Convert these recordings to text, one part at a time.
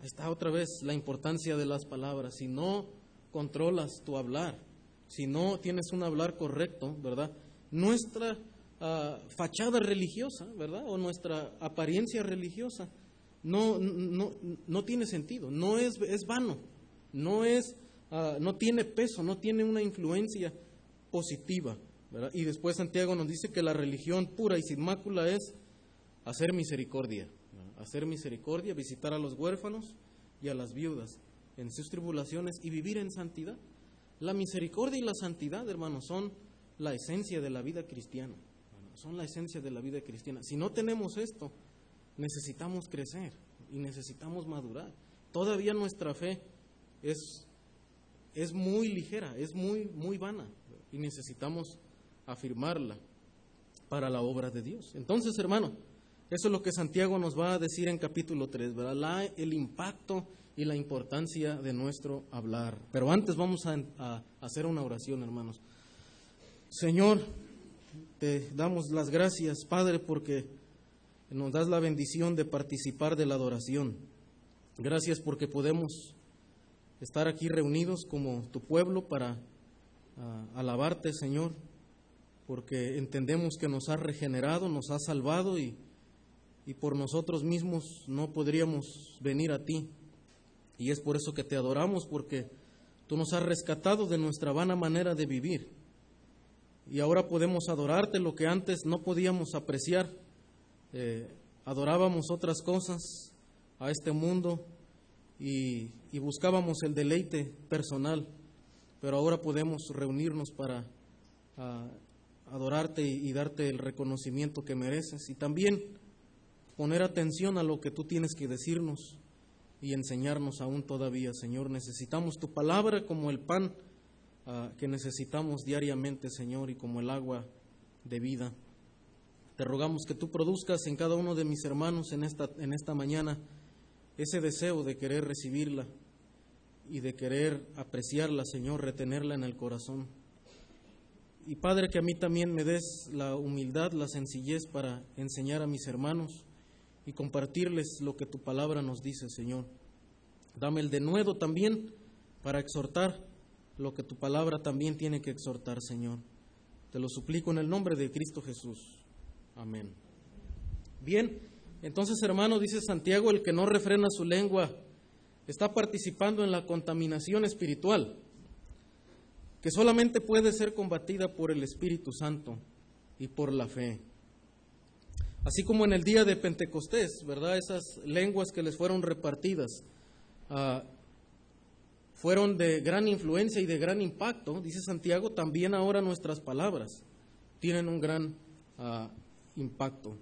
está otra vez la importancia de las palabras. Si no controlas tu hablar, si no tienes un hablar correcto, ¿verdad? Nuestra fachada religiosa, ¿verdad? O nuestra apariencia religiosa no tiene sentido, es vano, no tiene peso, no tiene una influencia positiva, ¿verdad? Y después Santiago nos dice que la religión pura y sin mácula es hacer misericordia, ¿verdad? Hacer misericordia, visitar a los huérfanos y a las viudas en sus tribulaciones y vivir en santidad. La misericordia y la santidad, hermanos, son la esencia de la vida cristiana. Son la esencia de la vida cristiana. Si no tenemos esto, necesitamos crecer y necesitamos madurar. Todavía nuestra fe es muy ligera, es muy vana y necesitamos afirmarla para la obra de Dios. Entonces, hermano, eso es lo que Santiago nos va a decir en capítulo 3, ¿verdad? El impacto y la importancia de nuestro hablar. Pero antes vamos a hacer una oración, hermanos. Señor, te damos las gracias, Padre, porque nos das la bendición de participar de la adoración. Gracias porque podemos estar aquí reunidos como tu pueblo para alabarte, Señor, porque entendemos que nos has regenerado, nos has salvado y por nosotros mismos no podríamos venir a ti. Y es por eso que te adoramos, porque tú nos has rescatado de nuestra vana manera de vivir. Y ahora podemos adorarte lo que antes no podíamos apreciar. Adorábamos otras cosas, a este mundo, y buscábamos el deleite personal. Pero ahora podemos reunirnos para adorarte y darte el reconocimiento que mereces. Y también poner atención a lo que tú tienes que decirnos y enseñarnos aún todavía, Señor. Necesitamos tu palabra como el pan que necesitamos diariamente, Señor, y como el agua de vida. Te rogamos que tú produzcas en cada uno de mis hermanos en esta mañana ese deseo de querer recibirla y de querer apreciarla, Señor, retenerla en el corazón. Y Padre, que a mí también me des la humildad, la sencillez para enseñar a mis hermanos y compartirles lo que tu palabra nos dice, Señor. Dame el denuedo también para exhortar lo que tu palabra también tiene que exhortar, Señor. Te lo suplico en el nombre de Cristo Jesús. Amén. Bien, entonces, hermano, dice Santiago, el que no refrena su lengua está participando en la contaminación espiritual, que solamente puede ser combatida por el Espíritu Santo y por la fe. Así como en el día de Pentecostés, ¿verdad? Esas lenguas que les fueron repartidas fueron de gran influencia y de gran impacto, dice Santiago, también ahora nuestras palabras tienen un gran impacto.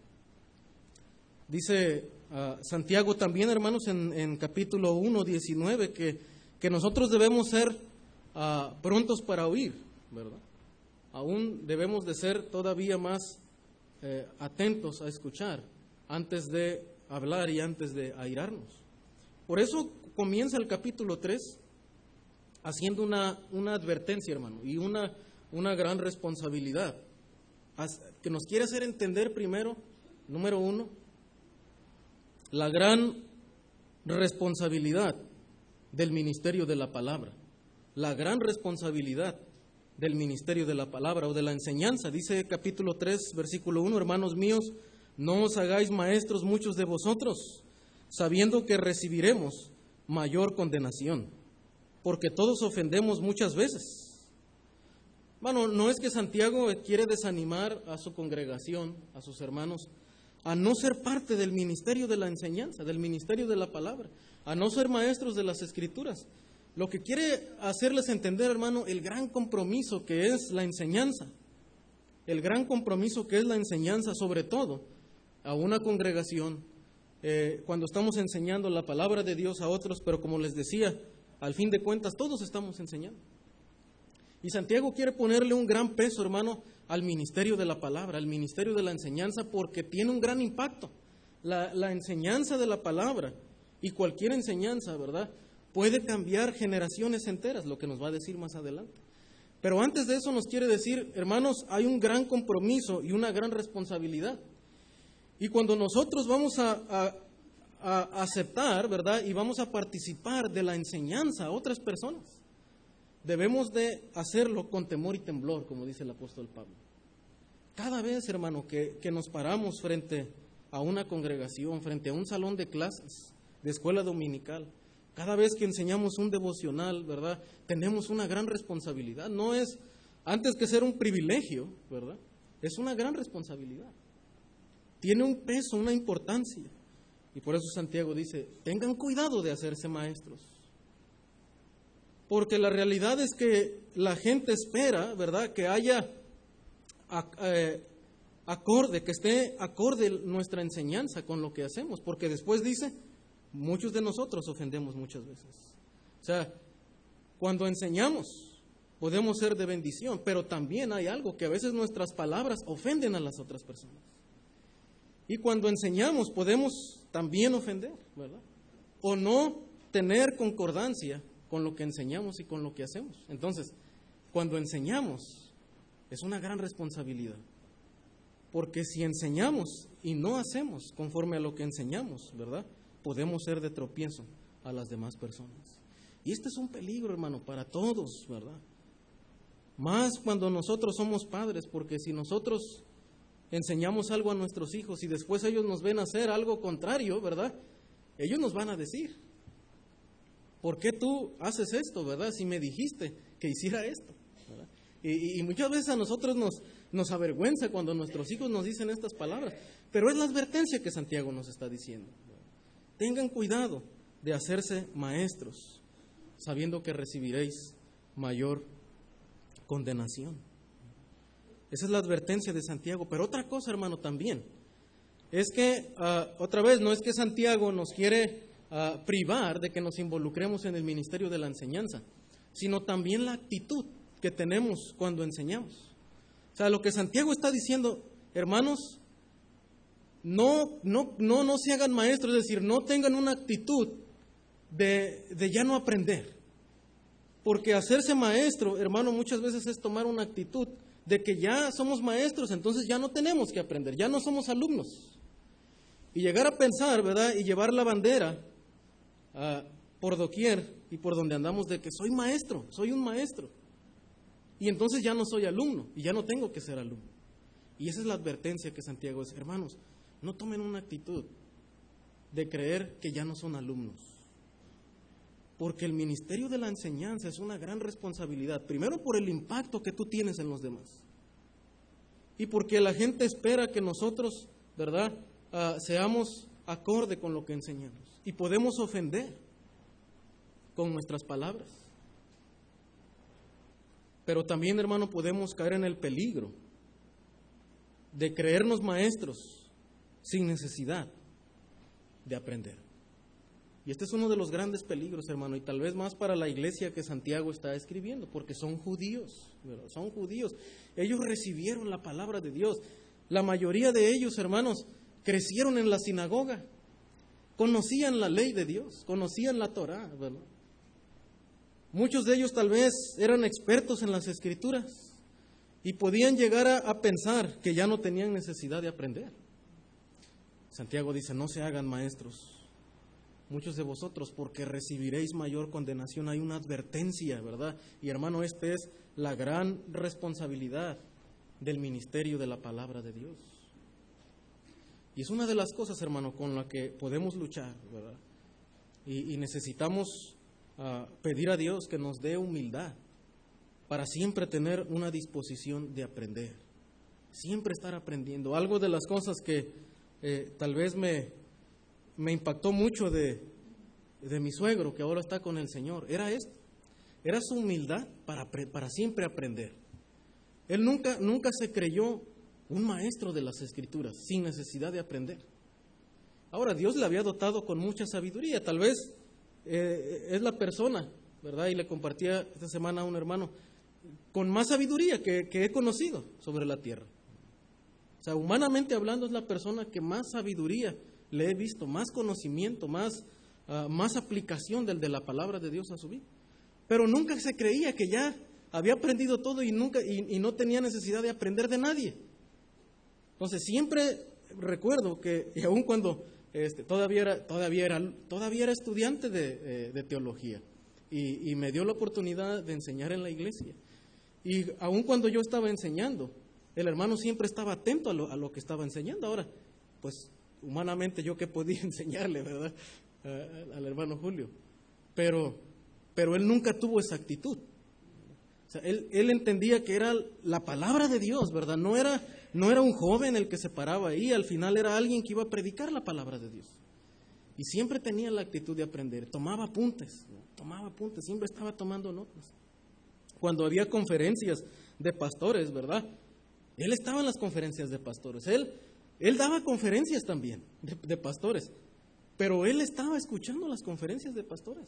Dice Santiago también, hermanos, en capítulo 1, 19, que nosotros debemos ser prontos para oír, ¿verdad? Aún debemos de ser todavía más atentos a escuchar antes de hablar y antes de airarnos. Por eso comienza el capítulo 3 haciendo una advertencia, hermano, y una gran responsabilidad que nos quiere hacer entender primero, número 1, la gran responsabilidad del ministerio de la palabra, la gran responsabilidad del ministerio de la palabra o de la enseñanza. Dice capítulo 3, versículo 1, hermanos míos, no os hagáis maestros muchos de vosotros, sabiendo que recibiremos mayor condenación, porque todos ofendemos muchas veces. Bueno, no es que Santiago quiere desanimar a su congregación, a sus hermanos, a no ser parte del ministerio de la enseñanza, del ministerio de la palabra, a no ser maestros de las Escrituras. Lo que quiere hacerles entender, hermano, el gran compromiso que es la enseñanza, el gran compromiso que es la enseñanza, sobre todo a una congregación, cuando estamos enseñando la palabra de Dios a otros, pero como les decía, al fin de cuentas todos estamos enseñando. Y Santiago quiere ponerle un gran peso, hermano, al ministerio de la palabra, al ministerio de la enseñanza, porque tiene un gran impacto. La enseñanza de la palabra y cualquier enseñanza, ¿verdad?, puede cambiar generaciones enteras, lo que nos va a decir más adelante. Pero antes de eso nos quiere decir, hermanos, hay un gran compromiso y una gran responsabilidad. Y cuando nosotros vamos a a aceptar, ¿verdad? Y vamos a participar de la enseñanza a otras personas. Debemos de hacerlo con temor y temblor, como dice el apóstol Pablo. Cada vez, hermano, que nos paramos frente a una congregación, frente a un salón de clases, de escuela dominical, cada vez que enseñamos un devocional, ¿verdad? Tenemos una gran responsabilidad. No es, antes que ser un privilegio, ¿verdad? Es una gran responsabilidad. Tiene un peso, una importancia. Y por eso Santiago dice, tengan cuidado de hacerse maestros. Porque la realidad es que la gente espera, ¿verdad?, que haya acorde, que esté acorde nuestra enseñanza con lo que hacemos. Porque después dice, muchos de nosotros ofendemos muchas veces. O sea, cuando enseñamos podemos ser de bendición, pero también hay algo que a veces nuestras palabras ofenden a las otras personas. Y cuando enseñamos podemos también ofender, ¿verdad? O no tener concordancia con lo que enseñamos y con lo que hacemos. Entonces, cuando enseñamos, es una gran responsabilidad. Porque si enseñamos y no hacemos conforme a lo que enseñamos, ¿verdad?, podemos ser de tropiezo a las demás personas. Y este es un peligro, hermano, para todos, ¿verdad? Más cuando nosotros somos padres, porque si nosotros enseñamos algo a nuestros hijos y después ellos nos ven hacer algo contrario, ¿verdad?, ellos nos van a decir, ¿por qué tú haces esto, verdad? Si me dijiste que hiciera esto, ¿verdad? Y muchas veces a nosotros nos avergüenza cuando nuestros hijos nos dicen estas palabras, pero es la advertencia que Santiago nos está diciendo. Tengan cuidado de hacerse maestros, sabiendo que recibiréis mayor condenación. Esa es la advertencia de Santiago. Pero otra cosa, hermano, también, es que, otra vez, no es que Santiago nos quiere privar de que nos involucremos en el ministerio de la enseñanza, sino también la actitud que tenemos cuando enseñamos. O sea, lo que Santiago está diciendo, hermanos, no se hagan maestros, es decir, no tengan una actitud de ya no aprender. Porque hacerse maestro, hermano, muchas veces es tomar una actitud de que ya somos maestros, entonces ya no tenemos que aprender, ya no somos alumnos. Y llegar a pensar, ¿verdad?, y llevar la bandera por doquier y por donde andamos de que soy maestro, soy un maestro. Y entonces ya no soy alumno y ya no tengo que ser alumno. Y esa es la advertencia que Santiago dice, hermanos, no tomen una actitud de creer que ya no son alumnos. Porque el ministerio de la enseñanza es una gran responsabilidad. Primero por el impacto que tú tienes en los demás. Y porque la gente espera que nosotros, ¿verdad?, seamos acorde con lo que enseñamos. Y podemos ofender con nuestras palabras. Pero también, hermano, podemos caer en el peligro de creernos maestros sin necesidad de aprender. Y este es uno de los grandes peligros, hermano, y tal vez más para la iglesia que Santiago está escribiendo, porque son judíos, ¿verdad? Son judíos. Ellos recibieron la palabra de Dios. La mayoría de ellos, hermanos, crecieron en la sinagoga, conocían la ley de Dios, conocían la Torá, ¿verdad? Muchos de ellos tal vez eran expertos en las Escrituras y podían llegar a pensar que ya no tenían necesidad de aprender. Santiago dice, no se hagan maestros, muchos de vosotros, porque recibiréis mayor condenación. Hay una advertencia, ¿verdad? Y hermano, esta es la gran responsabilidad del ministerio de la palabra de Dios. Y es una de las cosas, hermano, con la que podemos luchar, ¿verdad? Y necesitamos pedir a Dios que nos dé humildad para siempre tener una disposición de aprender, siempre estar aprendiendo. Algo de las cosas que tal vez me impactó mucho de mi suegro, que ahora está con el Señor, era esto, era su humildad para siempre aprender. Él nunca se creyó un maestro de las Escrituras sin necesidad de aprender. Ahora, Dios le había dotado con mucha sabiduría, tal vez es la persona, ¿verdad? Y le compartía esta semana a un hermano, con más sabiduría que he conocido sobre la tierra. O sea, humanamente hablando, es la persona que más sabiduría le he visto, más conocimiento, más aplicación de la palabra de Dios a su vida. Pero nunca se creía que ya había aprendido todo y no tenía necesidad de aprender de nadie. Entonces siempre recuerdo que, y aun cuando todavía era estudiante de teología y me dio la oportunidad de enseñar en la iglesia. Y aun cuando yo estaba enseñando, el hermano siempre estaba atento a lo que estaba enseñando. Ahora, pues humanamente yo que podía enseñarle, ¿verdad? Al hermano Julio. Pero él nunca tuvo esa actitud. O sea, él entendía que era la palabra de Dios, ¿verdad? No era un joven el que se paraba ahí, al final era alguien que iba a predicar la palabra de Dios. Y siempre tenía la actitud de aprender, tomaba apuntes, siempre estaba tomando notas. Cuando había conferencias de pastores, ¿verdad? Él estaba en las conferencias de pastores, él daba conferencias también de pastores, pero él estaba escuchando las conferencias de pastores.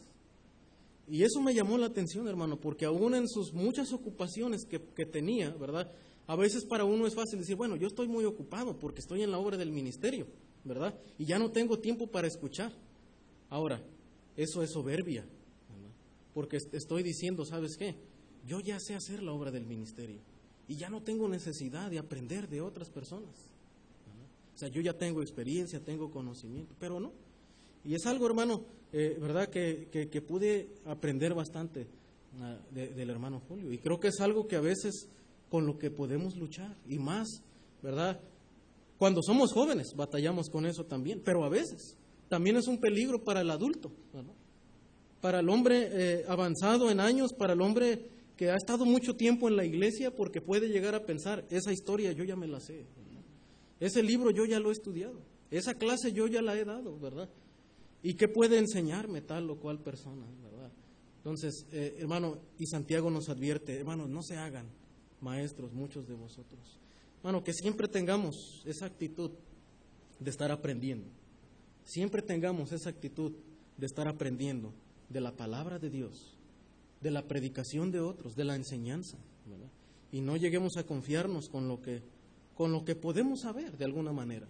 Y eso me llamó la atención, hermano, porque aún en sus muchas ocupaciones que tenía, ¿verdad? A veces para uno es fácil decir, bueno, yo estoy muy ocupado porque estoy en la obra del ministerio, ¿verdad? Y ya no tengo tiempo para escuchar. Ahora, eso es soberbia, ¿verdad? Porque estoy diciendo, ¿sabes qué? Yo ya sé hacer la obra del ministerio y ya no tengo necesidad de aprender de otras personas, ¿verdad? O sea, yo ya tengo experiencia, tengo conocimiento, pero no. Y es algo, hermano, ¿verdad? Que pude aprender bastante del hermano Julio. Y creo que es algo que a veces con lo que podemos luchar. Y más, ¿verdad? Cuando somos jóvenes batallamos con eso también. Pero a veces también es un peligro para el adulto, ¿verdad? Para el hombre avanzado en años, para el hombre que ha estado mucho tiempo en la iglesia, porque puede llegar a pensar, esa historia yo ya me la sé, ¿verdad? Ese libro yo ya lo he estudiado. Esa clase yo ya la he dado, ¿verdad? ¿Y qué puede enseñarme tal o cual persona, verdad? Entonces, hermano, y Santiago nos advierte, hermanos, no se hagan maestros muchos de vosotros. Hermano, que siempre tengamos esa actitud de estar aprendiendo. Siempre tengamos esa actitud de estar aprendiendo de la palabra de Dios, de la predicación de otros, de la enseñanza, ¿verdad? Y no lleguemos a confiarnos con lo que podemos saber de alguna manera.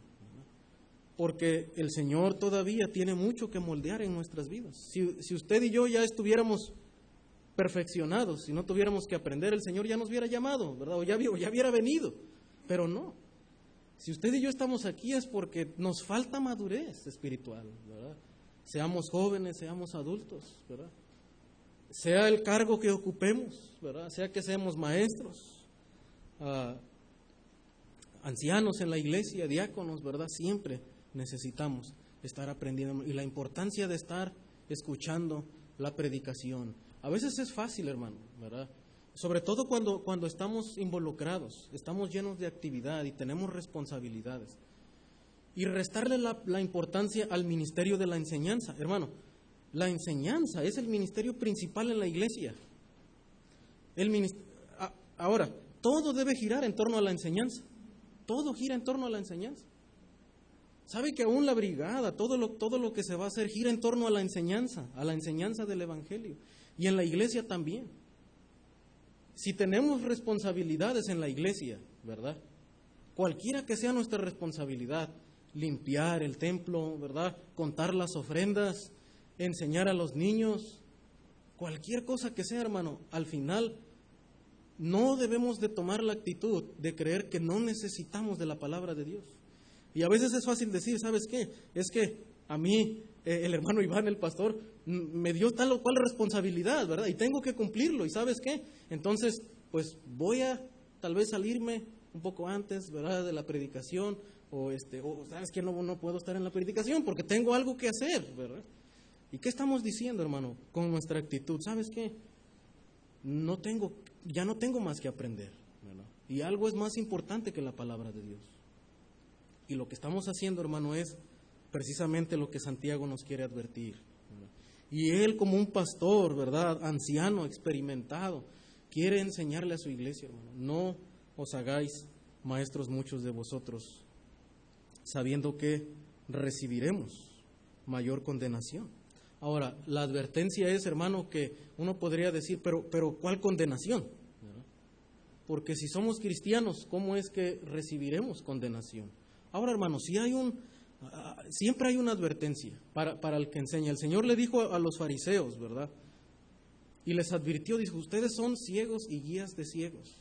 Porque el Señor todavía tiene mucho que moldear en nuestras vidas. Si usted y yo ya estuviéramos perfeccionados, si no tuviéramos que aprender, el Señor ya nos hubiera llamado, ¿verdad? O ya hubiera venido, pero no. Si usted y yo estamos aquí es porque nos falta madurez espiritual, ¿verdad? Seamos jóvenes, seamos adultos, ¿verdad? Sea el cargo que ocupemos, ¿verdad? Sea que seamos maestros, ancianos en la iglesia, diáconos, ¿verdad? Siempre necesitamos estar aprendiendo y la importancia de estar escuchando la predicación. A veces es fácil, hermano, ¿verdad? Sobre todo cuando estamos involucrados, estamos llenos de actividad y tenemos responsabilidades. Y restarle la importancia al ministerio de la enseñanza. Hermano, la enseñanza es el ministerio principal en la iglesia. Ahora, todo debe girar en torno a la enseñanza. Todo gira en torno a la enseñanza. ¿Sabe que aún la brigada, todo lo que se va a hacer gira en torno a la enseñanza del Evangelio? Y en la iglesia también. Si tenemos responsabilidades en la iglesia, ¿verdad? Cualquiera que sea nuestra responsabilidad, limpiar el templo, ¿verdad? Contar las ofrendas, enseñar a los niños, cualquier cosa que sea, hermano, al final no debemos de tomar la actitud de creer que no necesitamos de la palabra de Dios. Y a veces es fácil decir, ¿sabes qué? Es que a mí, el hermano Iván, el pastor, me dio tal o cual responsabilidad, ¿verdad? Y tengo que cumplirlo, ¿y sabes qué? Entonces, pues voy a tal vez salirme un poco antes, ¿verdad? De la predicación, o ¿sabes qué? No puedo estar en la predicación porque tengo algo que hacer, ¿verdad? ¿Y qué estamos diciendo, hermano, con nuestra actitud? ¿Sabes qué? Ya no tengo más que aprender, ¿verdad? Y algo es más importante que la palabra de Dios. Y lo que estamos haciendo, hermano, es precisamente lo que Santiago nos quiere advertir, ¿verdad? Y él, como un pastor, ¿verdad? Anciano, experimentado, quiere enseñarle a su iglesia, hermano. No os hagáis maestros muchos de vosotros, sabiendo que recibiremos mayor condenación. Ahora, la advertencia es, hermano, que uno podría decir, pero ¿cuál condenación? ¿Verdad? Porque si somos cristianos, ¿cómo es que recibiremos condenación? Ahora, hermano, siempre hay una advertencia para el que enseña. El Señor le dijo a los fariseos, ¿verdad? Y les advirtió, dijo, ustedes son ciegos y guías de ciegos.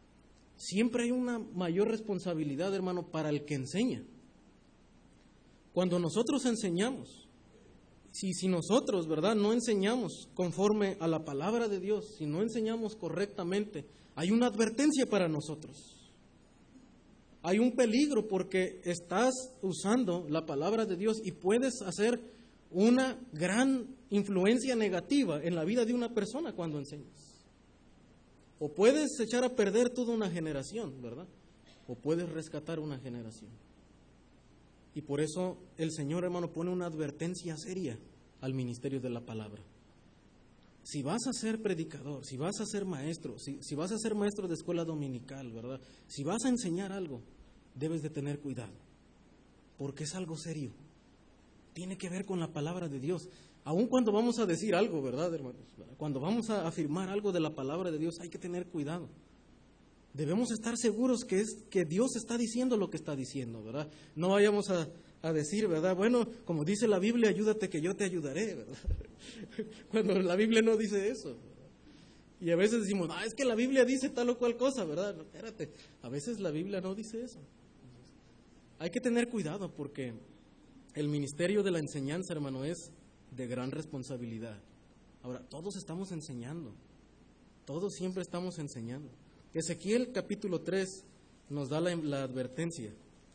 Siempre hay una mayor responsabilidad, hermano, para el que enseña. Cuando nosotros enseñamos, si nosotros, ¿verdad?, no enseñamos conforme a la palabra de Dios, si no enseñamos correctamente, hay una advertencia para nosotros. Hay un peligro porque estás usando la palabra de Dios y puedes hacer una gran influencia negativa en la vida de una persona cuando enseñas. O puedes echar a perder toda una generación, ¿verdad? O puedes rescatar una generación. Y por eso el Señor, hermano, pone una advertencia seria al ministerio de la palabra. Si vas a ser predicador, si vas a ser maestro, si vas a ser maestro de escuela dominical, ¿verdad? Si vas a enseñar algo, debes de tener cuidado, porque es algo serio. Tiene que ver con la palabra de Dios. Aun cuando vamos a decir algo, ¿verdad, hermanos? Cuando vamos a afirmar algo de la palabra de Dios, hay que tener cuidado. Debemos estar seguros que Dios está diciendo lo que está diciendo, ¿verdad? No vayamos a decir, ¿verdad? Bueno, como dice la Biblia, ayúdate que yo te ayudaré, ¿verdad? Cuando la Biblia no dice eso, ¿verdad? Y a veces decimos, es que la Biblia dice tal o cual cosa, ¿verdad? No, espérate, a veces la Biblia no dice eso. Hay que tener cuidado porque el ministerio de la enseñanza, hermano, es de gran responsabilidad. Ahora, todos estamos enseñando, todos siempre estamos enseñando. Ezequiel capítulo 3 nos da la advertencia.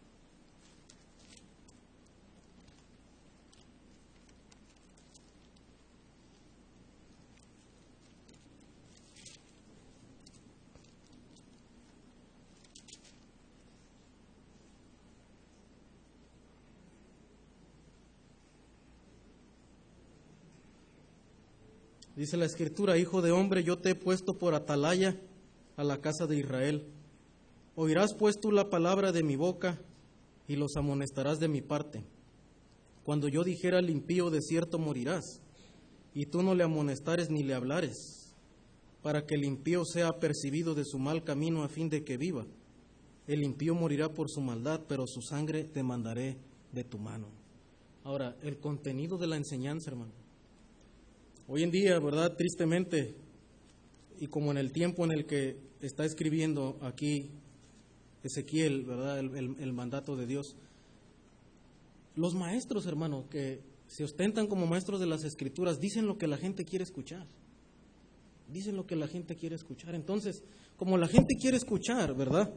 Dice la Escritura, hijo de hombre, yo te he puesto por atalaya a la casa de Israel. Oirás pues tú la palabra de mi boca y los amonestarás de mi parte. Cuando yo dijera al impío, de cierto morirás, y tú no le amonestares ni le hablares, para que el impío sea apercibido de su mal camino a fin de que viva. El impío morirá por su maldad, pero su sangre demandaré de tu mano. Ahora, el contenido de la enseñanza, hermano. Hoy en día, ¿verdad? Tristemente, y como en el tiempo en el que está escribiendo aquí Ezequiel, ¿verdad? El mandato de Dios. Los maestros, hermano, que se ostentan como maestros de las Escrituras, dicen lo que la gente quiere escuchar. Dicen lo que la gente quiere escuchar. Entonces, como la gente quiere escuchar, ¿verdad?,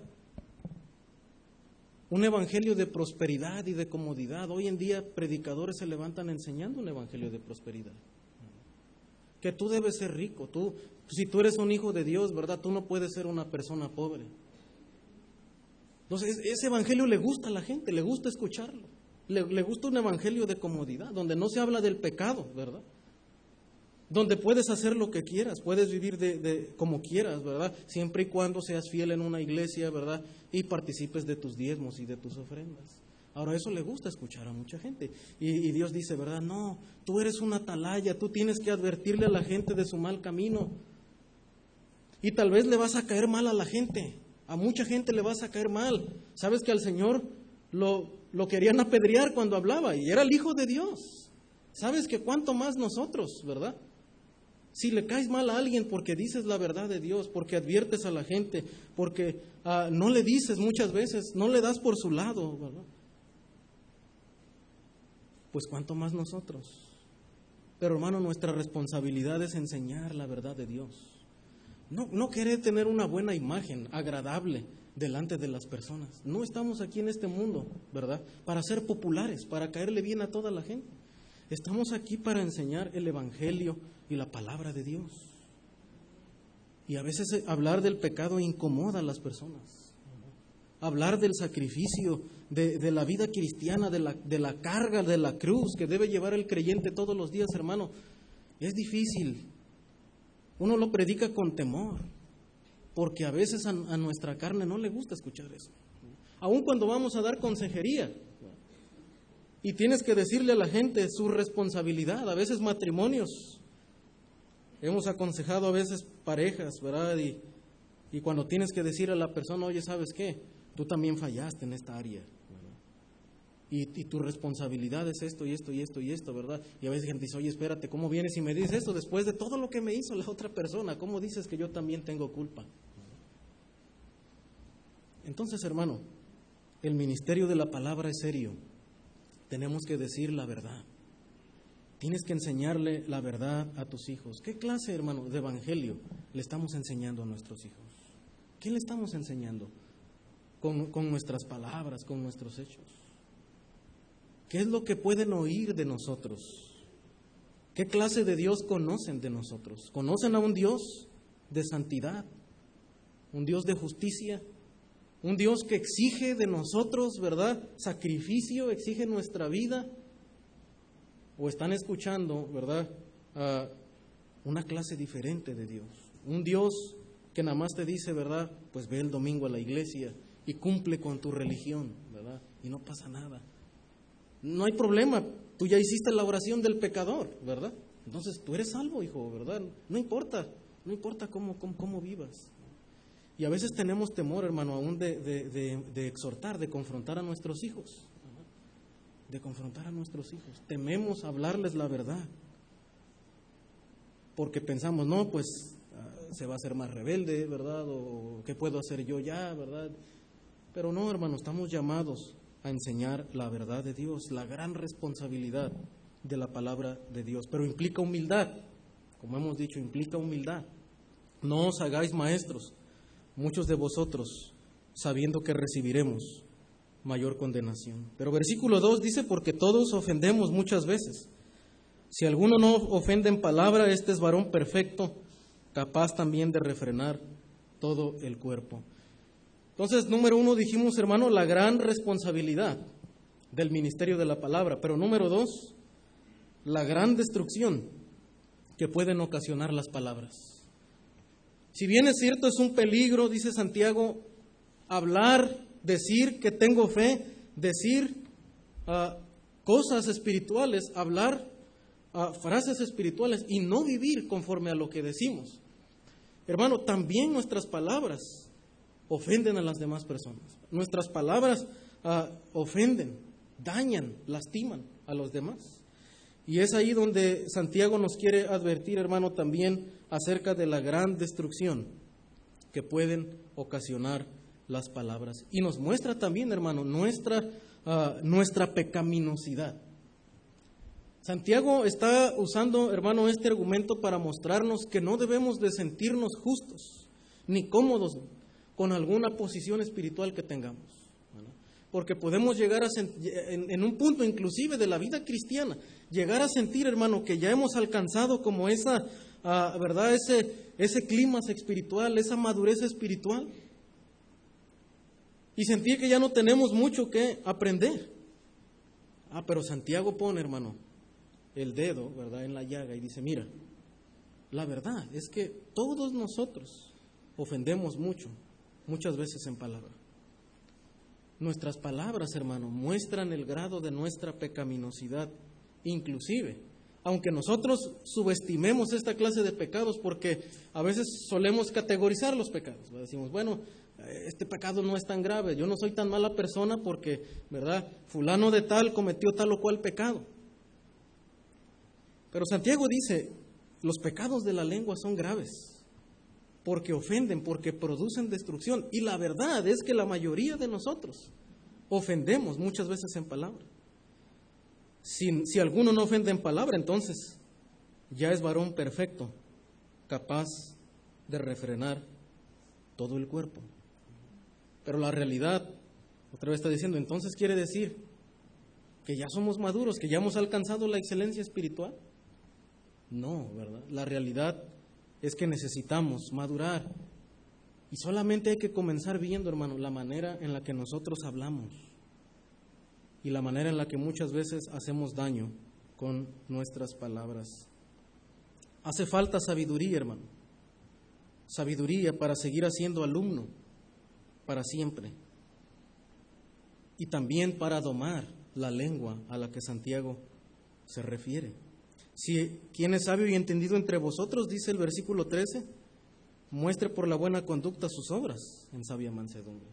un evangelio de prosperidad y de comodidad. Hoy en día predicadores se levantan enseñando un evangelio de prosperidad. Que tú debes ser rico. Si tú eres un hijo de Dios, ¿verdad?, tú no puedes ser una persona pobre. Entonces, ese evangelio le gusta a la gente, le gusta escucharlo. Le gusta un evangelio de comodidad, donde no se habla del pecado, ¿verdad? Donde puedes hacer lo que quieras, puedes vivir como quieras, ¿verdad? Siempre y cuando seas fiel en una iglesia, ¿verdad? Y participes de tus diezmos y de tus ofrendas. Ahora, eso le gusta escuchar a mucha gente. Y Dios dice, ¿verdad? No, tú eres una atalaya, tú tienes que advertirle a la gente de su mal camino. Y tal vez le vas a caer mal a la gente, a mucha gente le vas a caer mal. Sabes que al Señor lo querían apedrear cuando hablaba y era el Hijo de Dios. Sabes que cuánto más nosotros, ¿verdad? Si le caes mal a alguien porque dices la verdad de Dios, porque adviertes a la gente, porque no le dices muchas veces, no le das por su lado, ¿verdad? Pues cuánto más nosotros. Pero hermano, nuestra responsabilidad es enseñar la verdad de Dios. No querer tener una buena imagen, agradable, delante de las personas. No estamos aquí en este mundo, ¿verdad?, para ser populares, para caerle bien a toda la gente. Estamos aquí para enseñar el Evangelio y la palabra de Dios. Y a veces hablar del pecado incomoda a las personas. Hablar del sacrificio, de la vida cristiana, de la carga, de la cruz que debe llevar el creyente todos los días, hermano, es difícil. Uno lo predica con temor, porque a veces a nuestra carne no le gusta escuchar eso. Aun cuando vamos a dar consejería, y tienes que decirle a la gente su responsabilidad, a veces matrimonios. Hemos aconsejado a veces parejas, ¿verdad? Y cuando tienes que decir a la persona, oye, ¿sabes qué? Tú también fallaste en esta área, ¿verdad? Y tu responsabilidad es esto y esto y esto y esto, ¿verdad? Y a veces gente dice, oye, espérate, ¿cómo vienes y me dices esto después de todo lo que me hizo la otra persona? ¿Cómo dices que yo también tengo culpa? Entonces, hermano, el ministerio de la palabra es serio. tenemos que decir la verdad. Tienes que enseñarle la verdad a tus hijos. ¿Qué clase, hermano, de evangelio le estamos enseñando a nuestros hijos? ¿Qué le estamos enseñando? Con nuestras palabras, con nuestros hechos. ¿Qué es lo que pueden oír de nosotros? ¿Qué clase de Dios conocen de nosotros? ¿Conocen a un Dios de santidad? ¿Un Dios de justicia? ¿Un Dios que exige de nosotros, verdad, sacrificio, exige nuestra vida? ¿O están escuchando, verdad, una clase diferente de Dios? Un Dios que nada más te dice, verdad, pues ve el domingo a la iglesia y cumple con tu religión, verdad, y no pasa nada. No hay problema, tú ya hiciste la oración del pecador, ¿verdad? Entonces tú eres salvo, hijo, ¿verdad? No importa cómo vivas. Y a veces tenemos temor, hermano, aún de exhortar, de confrontar a nuestros hijos. De confrontar a nuestros hijos. Tememos hablarles la verdad. Porque pensamos, no, pues se va a hacer más rebelde, ¿verdad? O ¿qué puedo hacer yo ya, verdad? Pero no, hermano, estamos llamados a enseñar la verdad de Dios, la gran responsabilidad de la palabra de Dios. Pero implica humildad, como hemos dicho, implica humildad. No os hagáis maestros, muchos de vosotros, sabiendo que recibiremos mayor condenación. Pero versículo 2 dice, porque todos ofendemos muchas veces. Si alguno no ofende en palabra, este es varón perfecto, capaz también de refrenar todo el cuerpo. Entonces, número 1 dijimos, hermano, la gran responsabilidad del ministerio de la palabra. Pero número 2, la gran destrucción que pueden ocasionar las palabras. Si bien es cierto, es un peligro, dice Santiago, hablar, decir que tengo fe, decir cosas espirituales, hablar frases espirituales y no vivir conforme a lo que decimos. Hermano, también nuestras palabras ofenden a las demás personas. Nuestras palabras ofenden, dañan, lastiman a los demás. Y es ahí donde Santiago nos quiere advertir, hermano, también acerca de la gran destrucción que pueden ocasionar las palabras. Y nos muestra también, hermano, nuestra pecaminosidad. Santiago está usando, hermano, este argumento para mostrarnos que no debemos de sentirnos justos ni cómodos con alguna posición espiritual que tengamos, ¿verdad? Porque podemos llegar a en un punto inclusive de la vida cristiana, llegar a sentir, hermano, que ya hemos alcanzado como esa, ¿verdad? Ese clímax espiritual, esa madurez espiritual, y sentir que ya no tenemos mucho que aprender. Pero Santiago pone, hermano, el dedo, ¿verdad?, en la llaga y dice, mira, la verdad es que todos nosotros ofendemos muchas veces en palabra. Nuestras palabras, hermano, muestran el grado de nuestra pecaminosidad, inclusive, aunque nosotros subestimemos esta clase de pecados, porque a veces solemos categorizar los pecados, ¿verdad? Decimos, bueno, este pecado no es tan grave, yo no soy tan mala persona porque, ¿verdad?, fulano de tal cometió tal o cual pecado. Pero Santiago dice, los pecados de la lengua son graves, porque ofenden, porque producen destrucción. Y la verdad es que la mayoría de nosotros ofendemos muchas veces en palabra. Si alguno no ofende en palabra, entonces ya es varón perfecto, capaz de refrenar todo el cuerpo. Pero la realidad, otra vez está diciendo, entonces quiere decir que ya somos maduros, que ya hemos alcanzado la excelencia espiritual. No, ¿verdad? La realidad es que necesitamos madurar. Y solamente hay que comenzar viendo, hermano, la manera en la que nosotros hablamos y la manera en la que muchas veces hacemos daño con nuestras palabras. Hace falta sabiduría, hermano. Sabiduría para seguir siendo alumno para siempre. Y también para domar la lengua a la que Santiago se refiere. Si quien es sabio y entendido entre vosotros, dice el versículo 13, muestre por la buena conducta sus obras en sabia mansedumbre.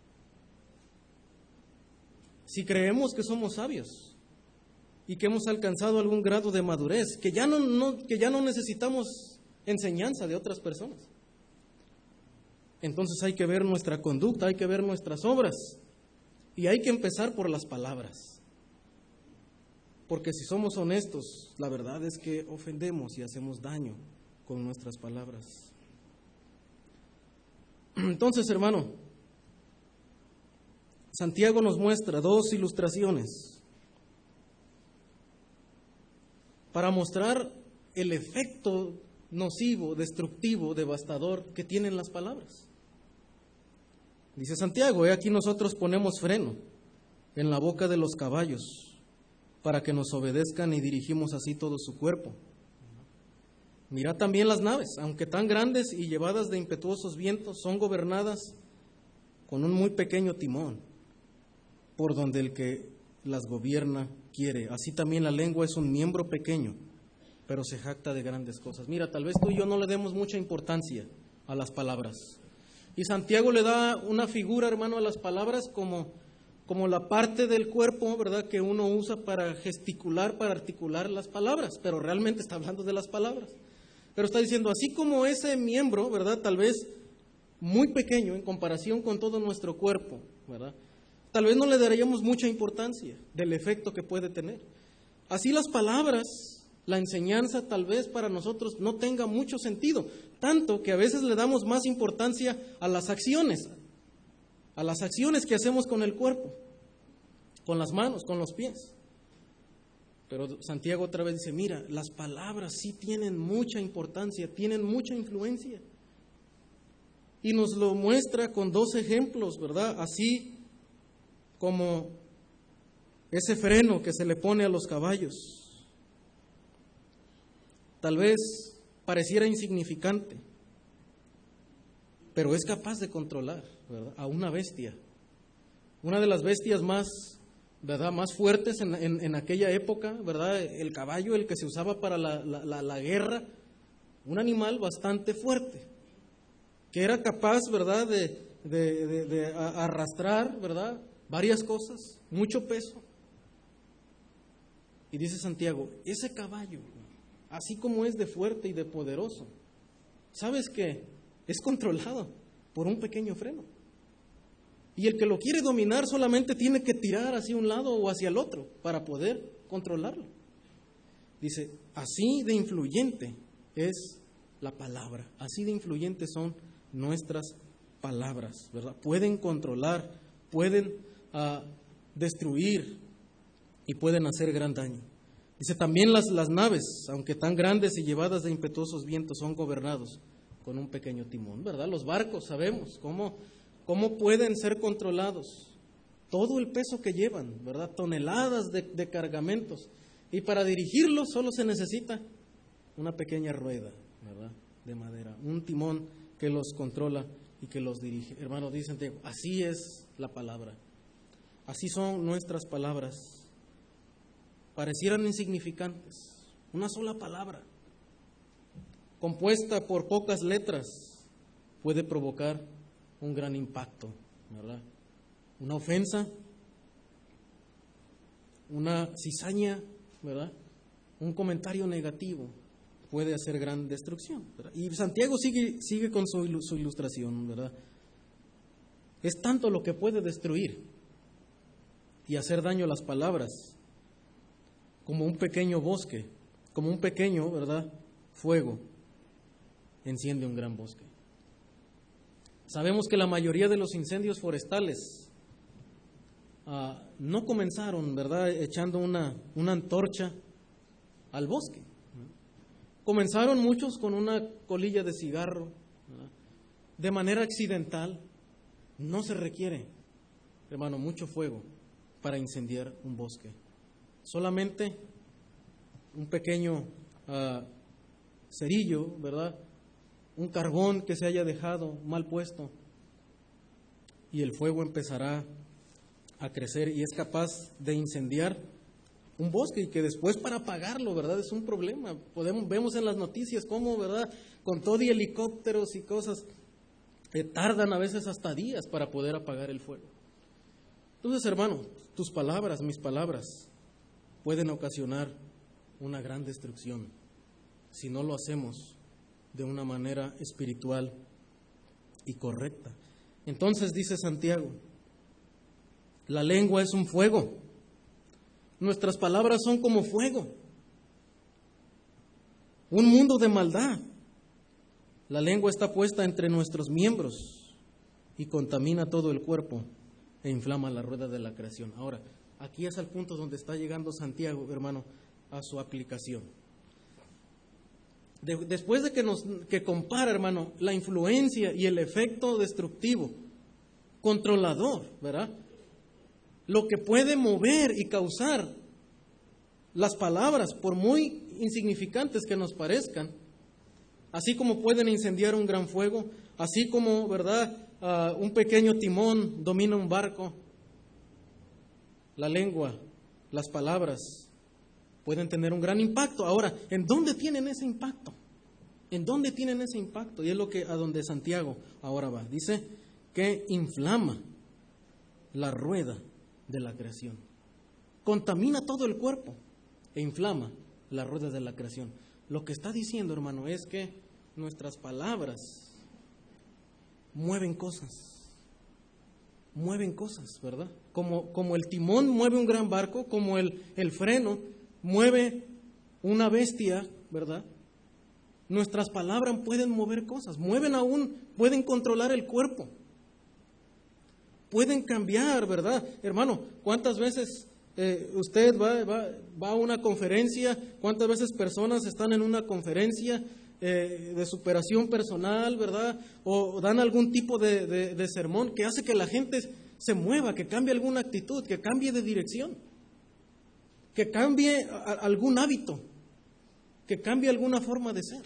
Si creemos que somos sabios y que hemos alcanzado algún grado de madurez, que ya no necesitamos enseñanza de otras personas, entonces hay que ver nuestra conducta, hay que ver nuestras obras y hay que empezar por las palabras. porque si somos honestos, la verdad es que ofendemos y hacemos daño con nuestras palabras. Entonces, hermano, Santiago nos muestra dos ilustraciones para mostrar el efecto nocivo, destructivo, devastador que tienen las palabras. Dice Santiago, aquí nosotros ponemos freno en la boca de los caballos para que nos obedezcan y dirigimos así todo su cuerpo. Mira también las naves, aunque tan grandes y llevadas de impetuosos vientos, son gobernadas con un muy pequeño timón, por donde el que las gobierna quiere. Así también la lengua es un miembro pequeño, pero se jacta de grandes cosas. Mira, tal vez tú y yo no le demos mucha importancia a las palabras. Y Santiago le da una figura, hermano, a las palabras como la parte del cuerpo, ¿verdad?, que uno usa para gesticular, para articular las palabras, pero realmente está hablando de las palabras. Pero está diciendo, así como ese miembro, ¿verdad?, tal vez muy pequeño en comparación con todo nuestro cuerpo, ¿verdad?, tal vez no le daríamos mucha importancia del efecto que puede tener. Así las palabras, la enseñanza tal vez para nosotros no tenga mucho sentido, tanto que a veces le damos más importancia a las acciones que hacemos con el cuerpo, con las manos, con los pies. Pero Santiago otra vez dice, mira, las palabras sí tienen mucha importancia, tienen mucha influencia. Y nos lo muestra con dos ejemplos, ¿verdad? Así como ese freno que se le pone a los caballos. Tal vez pareciera insignificante, pero es capaz de controlar, ¿verdad?, a una bestia. Una de las bestias más, ¿verdad?, más fuertes en aquella época, ¿verdad?, el caballo, el que se usaba para la guerra, un animal bastante fuerte, que era capaz, ¿verdad?, de arrastrar, ¿verdad?, varias cosas, mucho peso. Y dice Santiago, ese caballo, así como es de fuerte y de poderoso, ¿sabes qué? Es controlado por un pequeño freno. Y el que lo quiere dominar solamente tiene que tirar hacia un lado o hacia el otro para poder controlarlo. Dice, así de influyente es la palabra, así de influyentes son nuestras palabras, ¿verdad? Pueden controlar, pueden destruir y pueden hacer gran daño. Dice, también las naves, aunque tan grandes y llevadas de impetuosos vientos, son gobernados con un pequeño timón, ¿verdad? Los barcos, sabemos cómo pueden ser controlados. Todo el peso que llevan, ¿verdad? Toneladas de cargamentos. Y para dirigirlos solo se necesita una pequeña rueda, ¿verdad?, de madera, un timón que los controla y que los dirige. Hermano, dicen, así es la palabra. Así son nuestras palabras. Parecieran insignificantes. Una sola palabra, compuesta por pocas letras, puede provocar un gran impacto, ¿verdad? Una ofensa, una cizaña, ¿verdad?, un comentario negativo puede hacer gran destrucción, ¿verdad? Y Santiago sigue con su ilustración, ¿verdad? Es tanto lo que puede destruir y hacer daño a las palabras, como un pequeño bosque, como un pequeño, ¿verdad?, fuego enciende un gran bosque. Sabemos que la mayoría de los incendios forestales no comenzaron, ¿verdad?, echando una antorcha al bosque. Comenzaron muchos con una colilla de cigarro, ¿verdad?, de manera accidental. No se requiere, hermano, mucho fuego para incendiar un bosque. Solamente un pequeño cerillo, ¿verdad?, un carbón que se haya dejado mal puesto, y el fuego empezará a crecer y es capaz de incendiar un bosque, y que después para apagarlo, ¿verdad?, es un problema. Vemos en las noticias cómo, ¿verdad?, con todo y helicópteros y cosas, tardan a veces hasta días para poder apagar el fuego. Entonces, hermano, tus palabras, mis palabras, pueden ocasionar una gran destrucción si no lo hacemos de una manera espiritual y correcta. Entonces dice Santiago, la lengua es un fuego. Nuestras palabras son como fuego, un mundo de maldad. La lengua está puesta entre nuestros miembros y contamina todo el cuerpo e inflama la rueda de la creación. Ahora, aquí es el punto donde está llegando Santiago, hermano, a su aplicación. Después de que compara, hermano, la influencia y el efecto destructivo, controlador, ¿verdad? Lo que puede mover y causar las palabras, por muy insignificantes que nos parezcan, así como pueden incendiar un gran fuego, así como, ¿verdad?, un pequeño timón domina un barco. La lengua, las palabras pueden tener un gran impacto. Ahora, ¿en dónde tienen ese impacto? ¿En dónde tienen ese impacto? Y es a donde Santiago ahora va. Dice que inflama la rueda de la creación. Contamina todo el cuerpo e inflama la rueda de la creación. Lo que está diciendo, hermano, es que nuestras palabras mueven cosas, ¿verdad? Como el timón mueve un gran barco, como el freno mueve una bestia, ¿verdad? Nuestras palabras pueden mover cosas, pueden controlar el cuerpo, pueden cambiar, ¿verdad? Hermano, ¿cuántas veces usted va a una conferencia? ¿Cuántas veces personas están en una conferencia de superación personal, ¿verdad? O dan algún tipo de sermón que hace que la gente se mueva, que cambie alguna actitud, que cambie de dirección, que cambie algún hábito, que cambie alguna forma de ser.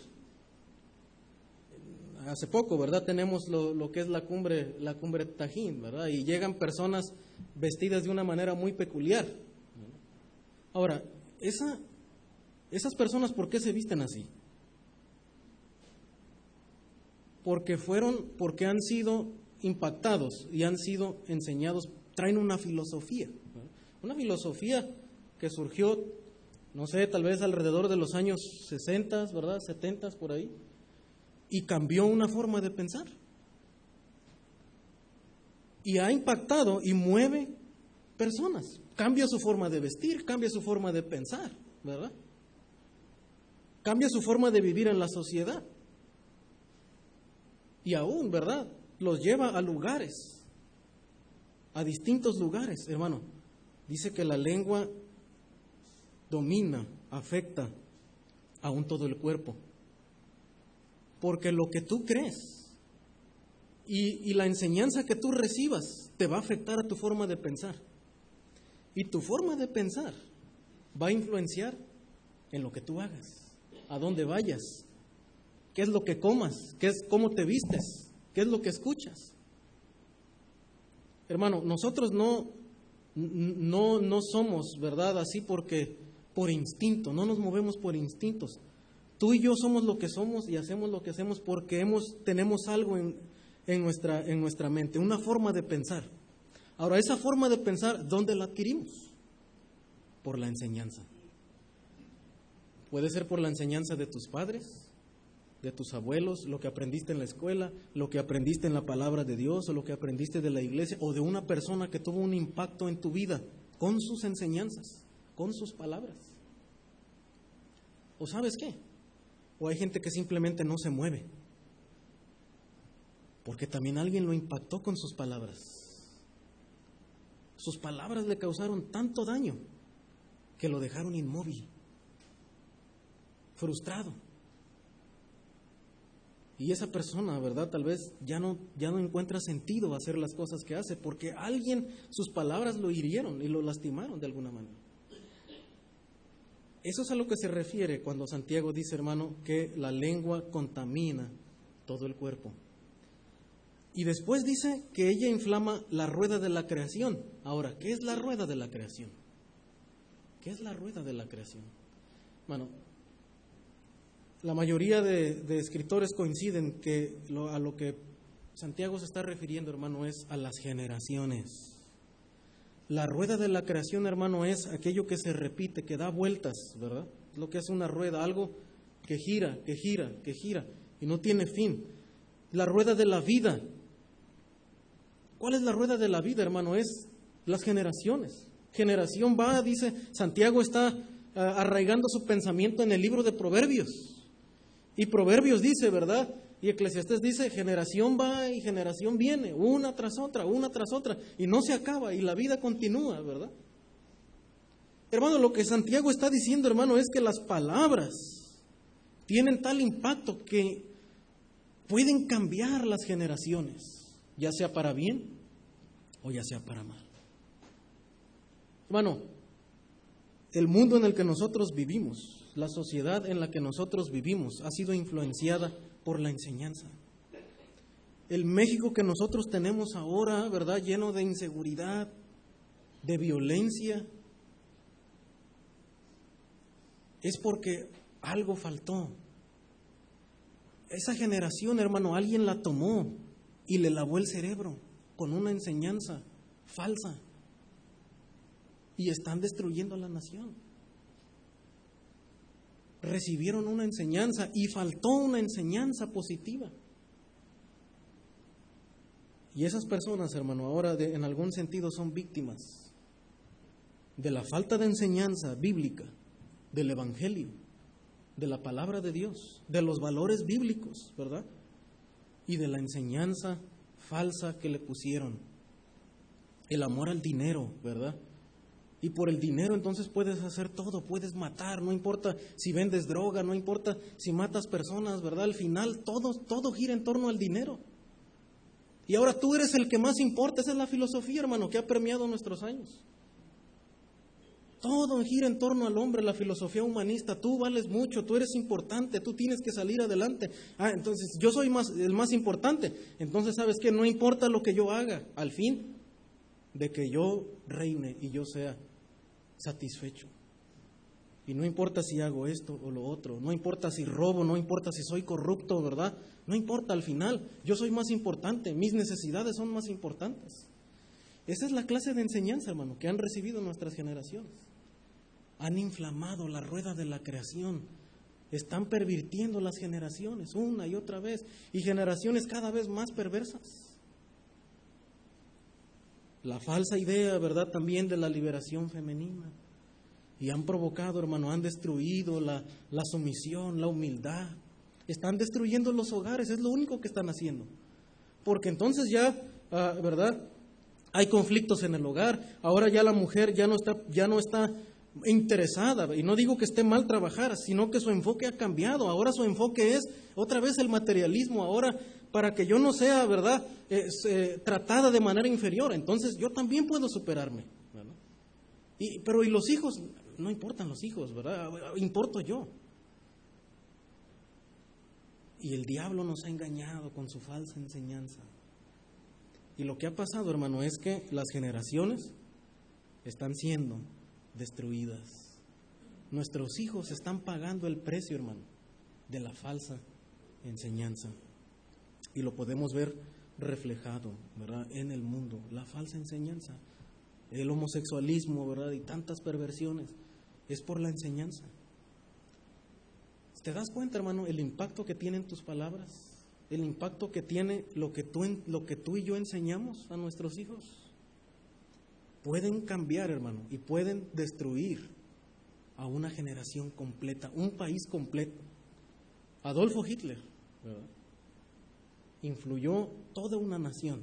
Hace poco, ¿verdad?, tenemos lo que es la cumbre Tajín, ¿verdad? Y llegan personas vestidas de una manera muy peculiar. Ahora, esas personas, ¿por qué se visten así? Porque han sido impactados y han sido enseñados, traen una filosofía, ¿verdad? Una filosofía que surgió, no sé, tal vez alrededor de los años 60, ¿verdad?, 70, por ahí, y cambió una forma de pensar. Y ha impactado y mueve personas. Cambia su forma de vestir, cambia su forma de pensar, ¿verdad? Cambia su forma de vivir en la sociedad. Y aún, ¿verdad?, los lleva a lugares, a distintos lugares, hermano. Dice que la lengua domina, afecta aún todo el cuerpo. Porque lo que tú crees y la enseñanza que tú recibas te va a afectar a tu forma de pensar. Y tu forma de pensar va a influenciar en lo que tú hagas, a dónde vayas, qué es lo que comas, cómo te vistes, qué es lo que escuchas. Hermano, nosotros no somos, ¿verdad?, así porque por instinto, no nos movemos por instintos. Tú y yo somos lo que somos y hacemos lo que hacemos porque tenemos algo en nuestra mente, una forma de pensar. Ahora, esa forma de pensar, ¿dónde la adquirimos? Por la enseñanza. Puede ser por la enseñanza de tus padres, de tus abuelos, lo que aprendiste en la escuela, lo que aprendiste en la palabra de Dios, o lo que aprendiste de la iglesia, o de una persona que tuvo un impacto en tu vida con sus enseñanzas, con sus palabras. ¿O sabes qué? O hay gente que simplemente no se mueve, porque también alguien lo impactó con sus palabras. Sus palabras le causaron tanto daño que lo dejaron inmóvil, frustrado. Y esa persona, ¿verdad?, tal vez ya no encuentra sentido hacer las cosas que hace, porque sus palabras lo hirieron y lo lastimaron de alguna manera. Eso es a lo que se refiere cuando Santiago dice, hermano, que la lengua contamina todo el cuerpo. Y después dice que ella inflama la rueda de la creación. Ahora, ¿qué es la rueda de la creación? ¿Qué es la rueda de la creación? Bueno, la mayoría de escritores coinciden que a lo que Santiago se está refiriendo, hermano, es a las generaciones. La rueda de la creación, hermano, es aquello que se repite, que da vueltas, ¿verdad? Lo que hace una rueda, algo que gira, que gira, que gira y no tiene fin. La rueda de la vida. ¿Cuál es la rueda de la vida, hermano? Es las generaciones. generación va, dice, Santiago está arraigando su pensamiento en el libro de Proverbios. Y Proverbios dice, ¿verdad? Y Eclesiastés dice, generación va y generación viene, una tras otra, y no se acaba, y la vida continúa, ¿verdad? Hermano, lo que Santiago está diciendo, hermano, es que las palabras tienen tal impacto que pueden cambiar las generaciones, ya sea para bien o ya sea para mal. Hermano, el mundo en el que nosotros vivimos, la sociedad en la que nosotros vivimos, ha sido influenciada por la enseñanza. El México que nosotros tenemos ahora, ¿verdad?, lleno de inseguridad, de violencia, es porque algo faltó. Esa generación, hermano, alguien la tomó y le lavó el cerebro con una enseñanza falsa. Y están destruyendo a la nación. Recibieron una enseñanza y faltó una enseñanza positiva. Y esas personas, hermano, ahora en algún sentido son víctimas de la falta de enseñanza bíblica, del Evangelio, de la palabra de Dios, de los valores bíblicos, ¿verdad? Y de la enseñanza falsa que le pusieron. El amor al dinero, ¿verdad? Y por el dinero entonces puedes hacer todo, puedes matar, no importa si vendes droga, no importa si matas personas, ¿verdad? Al final todo gira en torno al dinero. Y ahora tú eres el que más importa, esa es la filosofía, hermano, que ha permeado nuestros años. Todo gira en torno al hombre, la filosofía humanista. Tú vales mucho, tú eres importante, tú tienes que salir adelante. Entonces yo soy el más importante. Entonces, ¿sabes qué? No importa lo que yo haga, al fin de que yo reine y yo sea satisfecho. Y no importa si hago esto o lo otro, no importa si robo, no importa si soy corrupto, ¿verdad? No importa, al final yo soy más importante, mis necesidades son más importantes. Esa es la clase de enseñanza, hermano, que han recibido nuestras generaciones. Han inflamado la rueda de la creación. Están pervirtiendo las generaciones una y otra vez. Y generaciones cada vez más perversas. La falsa idea, ¿verdad?, también de la liberación femenina. Y han provocado, hermano, han destruido la sumisión, la humildad. Están destruyendo los hogares, es lo único que están haciendo. Porque entonces ya, ¿verdad?, hay conflictos en el hogar. Ahora ya la mujer ya no está interesada. Y no digo que esté mal trabajar, sino que su enfoque ha cambiado. Ahora su enfoque es otra vez el materialismo. Ahora, para que yo no sea, ¿verdad?, tratada de manera inferior, entonces yo también puedo superarme, ¿verdad? Pero los hijos, no importan los hijos, ¿verdad? Importo yo. Y el diablo nos ha engañado con su falsa enseñanza. Y lo que ha pasado, hermano, es que las generaciones están siendo destruidas. Nuestros hijos están pagando el precio, hermano, de la falsa enseñanza. Y lo podemos ver reflejado, ¿verdad?, en el mundo. La falsa enseñanza, el homosexualismo, ¿verdad?, y tantas perversiones, es por la enseñanza. ¿Te das cuenta, hermano, el impacto que tienen tus palabras? El impacto que tiene lo que tú y yo enseñamos a nuestros hijos. Pueden cambiar, hermano, y pueden destruir a una generación completa, un país completo. Adolfo Hitler, ¿verdad?, influyó toda una nación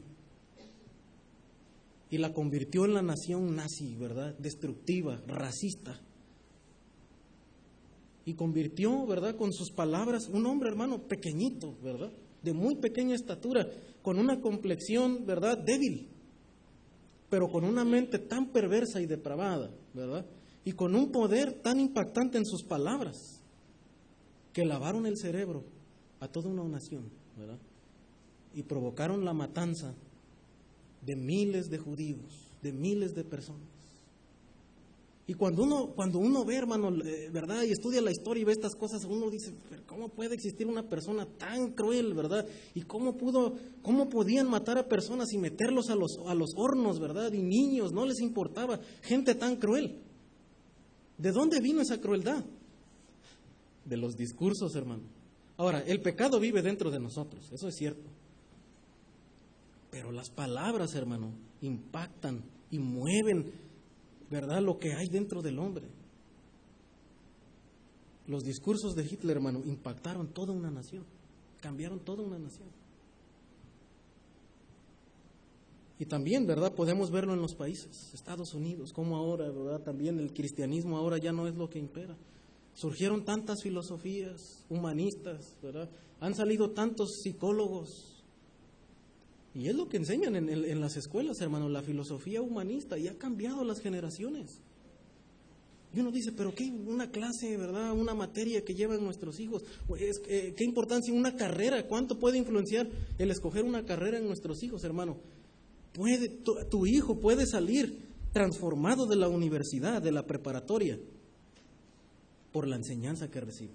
y la convirtió en la nación nazi, ¿verdad?, destructiva, racista. Y convirtió, ¿verdad?, con sus palabras, un hombre, hermano, pequeñito, ¿verdad?, de muy pequeña estatura, con una complexión, ¿verdad?, débil, pero con una mente tan perversa y depravada, ¿verdad?, y con un poder tan impactante en sus palabras, que lavaron el cerebro a toda una nación, ¿verdad?, y provocaron la matanza de miles de judíos, de miles de personas. Y cuando uno ve, hermano, ¿verdad?, y estudia la historia y ve estas cosas, uno dice, ¿cómo puede existir una persona tan cruel, verdad? ¿Y cómo podían matar a personas y meterlos a los hornos, verdad? Y niños, no les importaba, gente tan cruel. ¿De dónde vino esa crueldad? De los discursos, hermano. Ahora, el pecado vive dentro de nosotros, eso es cierto. Pero las palabras, hermano, impactan y mueven ¿verdad?, lo que hay dentro del hombre. Los discursos de Hitler, hermano, impactaron toda una nación, cambiaron toda una nación. Y también, ¿verdad?, podemos verlo en los países, Estados Unidos, como ahora, ¿verdad?, también el cristianismo ahora ya no es lo que impera. Surgieron tantas filosofías humanistas, ¿verdad? Han salido tantos psicólogos. Y es lo que enseñan en las escuelas, hermano, la filosofía humanista, y ha cambiado las generaciones. Y uno dice, pero ¿qué? Una clase, ¿verdad?, una materia que llevan nuestros hijos. ¿Qué importancia una carrera? ¿Cuánto puede influenciar el escoger una carrera en nuestros hijos, hermano? Tu hijo puede salir transformado de la universidad, de la preparatoria, por la enseñanza que recibe.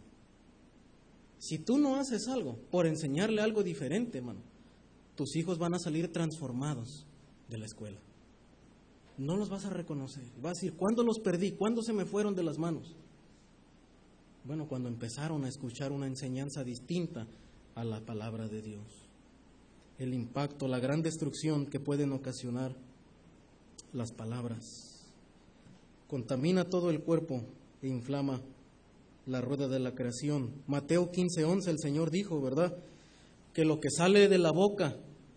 Si tú no haces algo por enseñarle algo diferente, hermano, tus hijos van a salir transformados de la escuela. No los vas a reconocer. Vas a decir, ¿cuándo los perdí? ¿Cuándo se me fueron de las manos? Bueno, cuando empezaron a escuchar una enseñanza distinta a la palabra de Dios. El impacto, la gran destrucción que pueden ocasionar las palabras. Contamina todo el cuerpo e inflama la rueda de la creación. Mateo 15:11, el Señor dijo, ¿verdad?, que lo que sale de la boca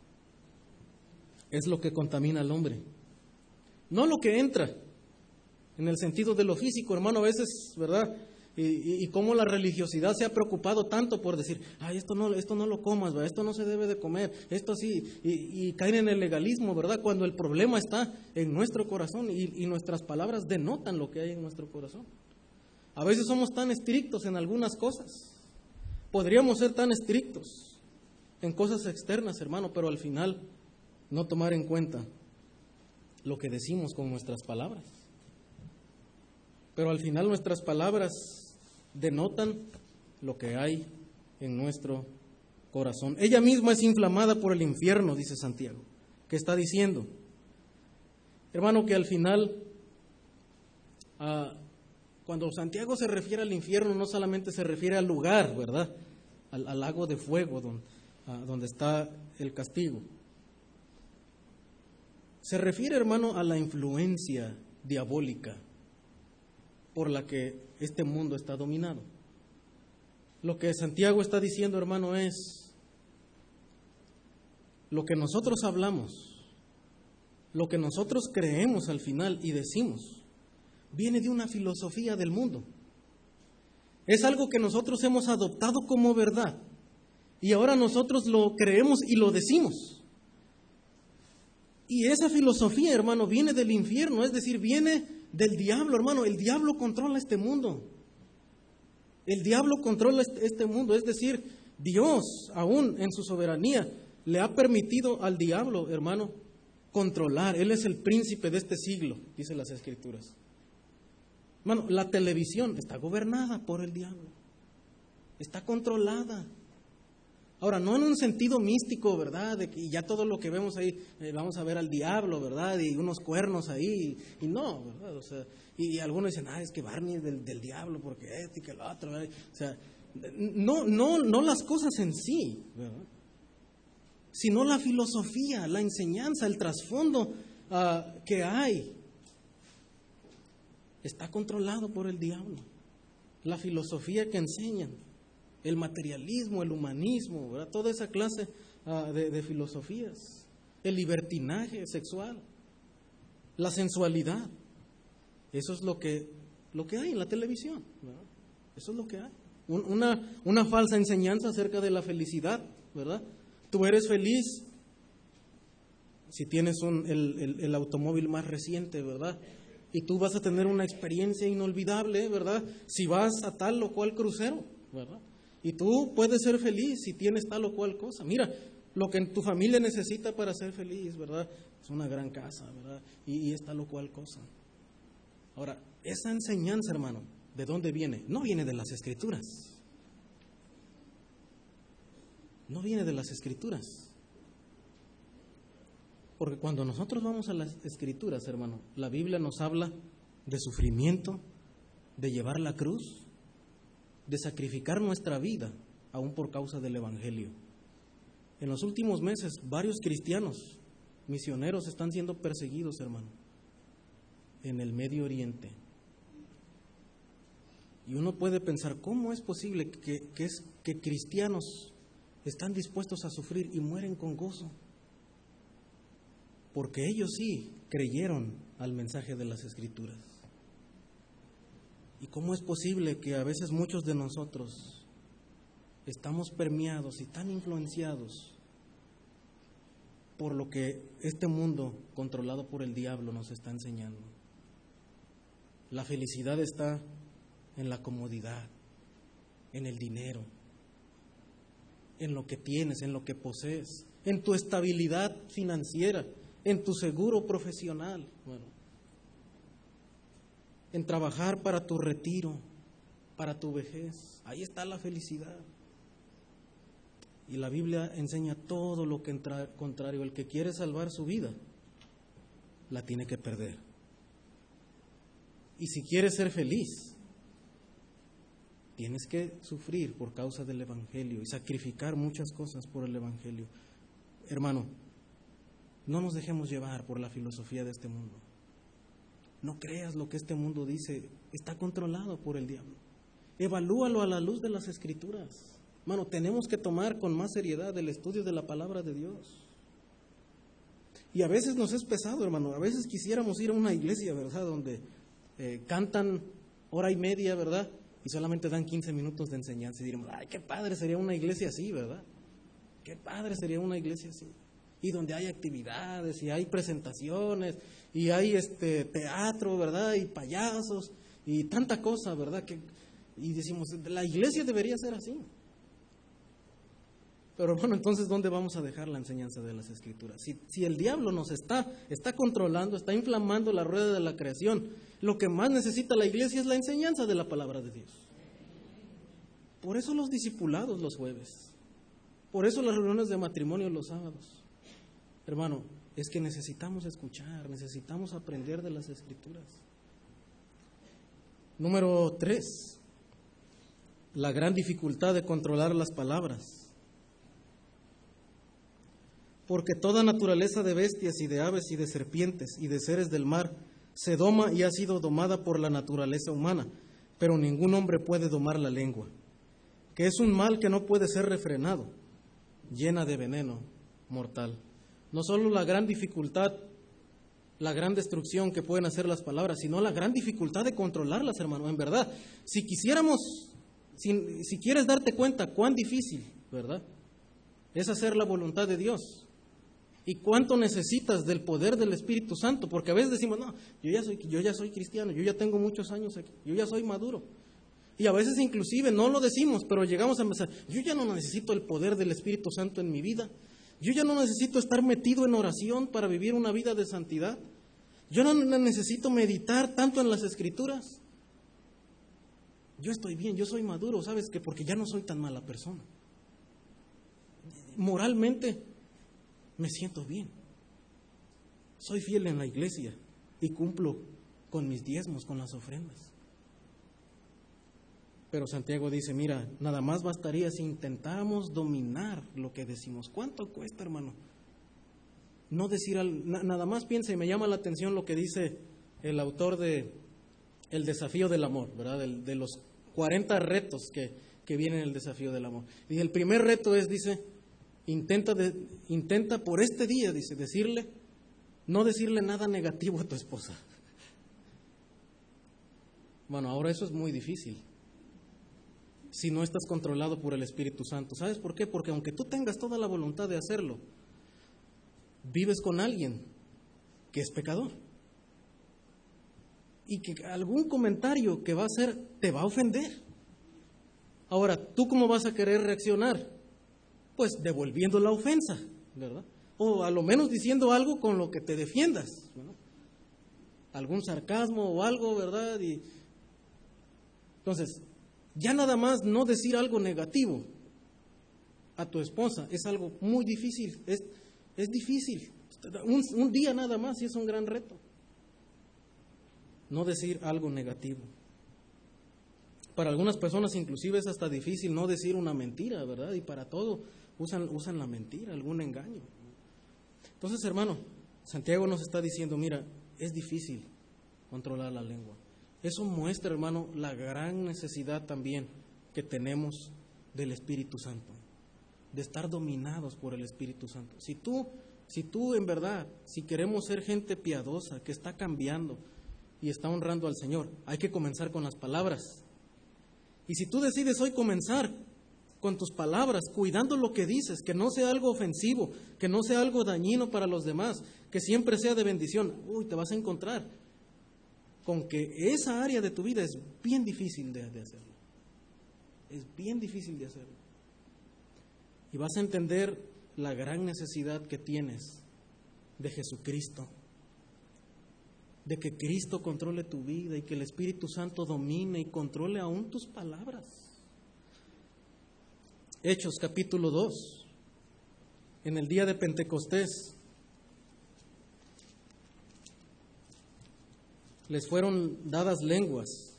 es lo que contamina al hombre. No lo que entra, en el sentido de lo físico, hermano, a veces, ¿verdad?, y cómo la religiosidad se ha preocupado tanto por decir, ay, esto no lo comas, ¿verdad?, esto no se debe de comer, esto sí, y caen en el legalismo, ¿verdad?, cuando el problema está en nuestro corazón y nuestras palabras denotan lo que hay en nuestro corazón. A veces somos tan estrictos en algunas cosas, podríamos ser tan estrictos en cosas externas, hermano, pero al final no tomar en cuenta lo que decimos con nuestras palabras. Pero al final nuestras palabras denotan lo que hay en nuestro corazón. Ella misma es inflamada por el infierno, dice Santiago. ¿Qué está diciendo? Hermano, que al final, cuando Santiago se refiere al infierno, no solamente se refiere al lugar, ¿verdad?, al lago de fuego donde está el castigo. Se refiere, hermano, a la influencia diabólica por la que este mundo está dominado. Lo que Santiago está diciendo, hermano, es lo que nosotros hablamos, lo que nosotros creemos al final y decimos, viene de una filosofía del mundo. Es algo que nosotros hemos adoptado como verdad y ahora nosotros lo creemos y lo decimos. Y esa filosofía, hermano, viene del infierno, es decir, viene del diablo, hermano. El diablo controla este mundo. El diablo controla este mundo, es decir, Dios, aún en su soberanía, le ha permitido al diablo, hermano, controlar. Él es el príncipe de este siglo, dicen las Escrituras. Hermano, la televisión está gobernada por el diablo. Está controlada. Ahora, no en un sentido místico, ¿verdad?, de que ya todo lo que vemos ahí, vamos a ver al diablo, ¿verdad?, y unos cuernos ahí, y no, ¿verdad? O sea, y algunos dicen, es que Barney es del diablo, porque y que lo otro, ¿verdad? O sea, no las cosas en sí, ¿verdad?, sino la filosofía, la enseñanza, el trasfondo que hay, está controlado por el diablo. La filosofía que enseñan, el materialismo, el humanismo, ¿verdad?, toda esa clase de filosofías, el libertinaje sexual, la sensualidad, eso es lo que hay en la televisión, ¿verdad? Eso es lo que hay. Una falsa enseñanza acerca de la felicidad, ¿verdad? Tú eres feliz si tienes el automóvil más reciente, ¿verdad? Y tú vas a tener una experiencia inolvidable, ¿verdad?, si vas a tal o cual crucero, ¿verdad? Y tú puedes ser feliz si tienes tal o cual cosa. Mira, lo que tu familia necesita para ser feliz, ¿verdad?, es una gran casa, ¿verdad?, y es tal o cual cosa. Ahora, esa enseñanza, hermano, ¿de dónde viene? No viene de las Escrituras. No viene de las Escrituras. Porque cuando nosotros vamos a las Escrituras, hermano, la Biblia nos habla de sufrimiento, de llevar la cruz, de sacrificar nuestra vida, aún por causa del Evangelio. En los últimos meses, varios cristianos, misioneros, están siendo perseguidos, hermano. en el Medio Oriente. Y uno puede pensar, ¿cómo es posible que cristianos están dispuestos a sufrir y mueren con gozo? Porque ellos sí creyeron al mensaje de las Escrituras. ¿Y cómo es posible que a veces muchos de nosotros estamos permeados y tan influenciados por lo que este mundo controlado por el diablo nos está enseñando? La felicidad está en la comodidad, en el dinero, en lo que tienes, en lo que posees, en tu estabilidad financiera, en tu seguro profesional, en trabajar para tu retiro, para tu vejez. Ahí está la felicidad. Y la Biblia enseña todo lo que contrario. El que quiere salvar su vida, la tiene que perder. Y si quieres ser feliz, tienes que sufrir por causa del Evangelio y sacrificar muchas cosas por el Evangelio. Hermano, no nos dejemos llevar por la filosofía de este mundo. No creas lo que este mundo dice, está controlado por el diablo. Evalúalo a la luz de las Escrituras. Hermano, tenemos que tomar con más seriedad el estudio de la palabra de Dios. Y a veces nos es pesado, hermano. A veces quisiéramos ir a una iglesia, ¿verdad?, donde cantan hora y media, ¿verdad?, y solamente dan 15 minutos de enseñanza. Y diremos, ay, qué padre sería una iglesia así, ¿verdad? Qué padre sería una iglesia así. Y donde hay actividades, y hay presentaciones, y hay teatro, ¿verdad?, y payasos, y tanta cosa, ¿verdad? Y decimos, la iglesia debería ser así. Pero bueno, entonces, ¿dónde vamos a dejar la enseñanza de las Escrituras? Si el diablo nos está controlando, está inflamando la rueda de la creación, lo que más necesita la iglesia es la enseñanza de la palabra de Dios. Por eso los discipulados los jueves, por eso las reuniones de matrimonio los sábados. Hermano, es que necesitamos escuchar, necesitamos aprender de las Escrituras. Número 3, la gran dificultad de controlar las palabras. Porque toda naturaleza de bestias y de aves y de serpientes y de seres del mar se doma y ha sido domada por la naturaleza humana, pero ningún hombre puede domar la lengua, que es un mal que no puede ser refrenado, llena de veneno mortal. No solo la gran dificultad, la gran destrucción que pueden hacer las palabras, sino la gran dificultad de controlarlas, hermano. En verdad, si quieres darte cuenta cuán difícil, ¿verdad?, es hacer la voluntad de Dios. ¿Y cuánto necesitas del poder del Espíritu Santo? Porque a veces decimos, no, yo ya soy cristiano, yo ya tengo muchos años aquí, yo ya soy maduro. Y a veces inclusive no lo decimos, pero llegamos a pensar, yo ya no necesito el poder del Espíritu Santo en mi vida. Yo ya no necesito estar metido en oración para vivir una vida de santidad. Yo no necesito meditar tanto en las Escrituras. Yo estoy bien, yo soy maduro, ¿sabes qué? Porque ya no soy tan mala persona. Moralmente me siento bien. Soy fiel en la iglesia y cumplo con mis diezmos, con las ofrendas. Pero Santiago dice, mira, nada más bastaría si intentáramos dominar lo que decimos. ¿Cuánto cuesta, hermano? No decir nada más piensa, y me llama la atención lo que dice el autor de El desafío del amor, ¿verdad? De los 40 retos que vienen en el desafío del amor. Y el primer reto es, dice, intenta por este día, dice, no decirle nada negativo a tu esposa. Bueno, ahora eso es muy difícil si no estás controlado por el Espíritu Santo. ¿Sabes por qué? Porque aunque tú tengas toda la voluntad de hacerlo, vives con alguien que es pecador y que algún comentario que va a hacer te va a ofender. Ahora, ¿tú cómo vas a querer reaccionar? Pues devolviendo la ofensa, ¿verdad? O a lo menos diciendo algo con lo que te defiendas, ¿no? Algún sarcasmo o algo, ¿verdad? Y entonces, ya nada más no decir algo negativo a tu esposa es algo muy difícil, es difícil. Un día nada más y es un gran reto. No decir algo negativo. Para algunas personas inclusive es hasta difícil no decir una mentira, ¿verdad? Y para todo usan la mentira, algún engaño. Entonces, hermano, Santiago nos está diciendo, mira, es difícil controlar la lengua. Eso muestra, hermano, la gran necesidad también que tenemos del Espíritu Santo, de estar dominados por el Espíritu Santo. Si tú en verdad, si queremos ser gente piadosa, que está cambiando y está honrando al Señor, hay que comenzar con las palabras. Y si tú decides hoy comenzar con tus palabras, cuidando lo que dices, que no sea algo ofensivo, que no sea algo dañino para los demás, que siempre sea de bendición, te vas a encontrar con que esa área de tu vida es bien difícil de hacerlo. Es bien difícil de hacerlo. Y vas a entender la gran necesidad que tienes de Jesucristo, de que Cristo controle tu vida y que el Espíritu Santo domine y controle aún tus palabras. Hechos capítulo 2, en el día de Pentecostés, les fueron dadas lenguas.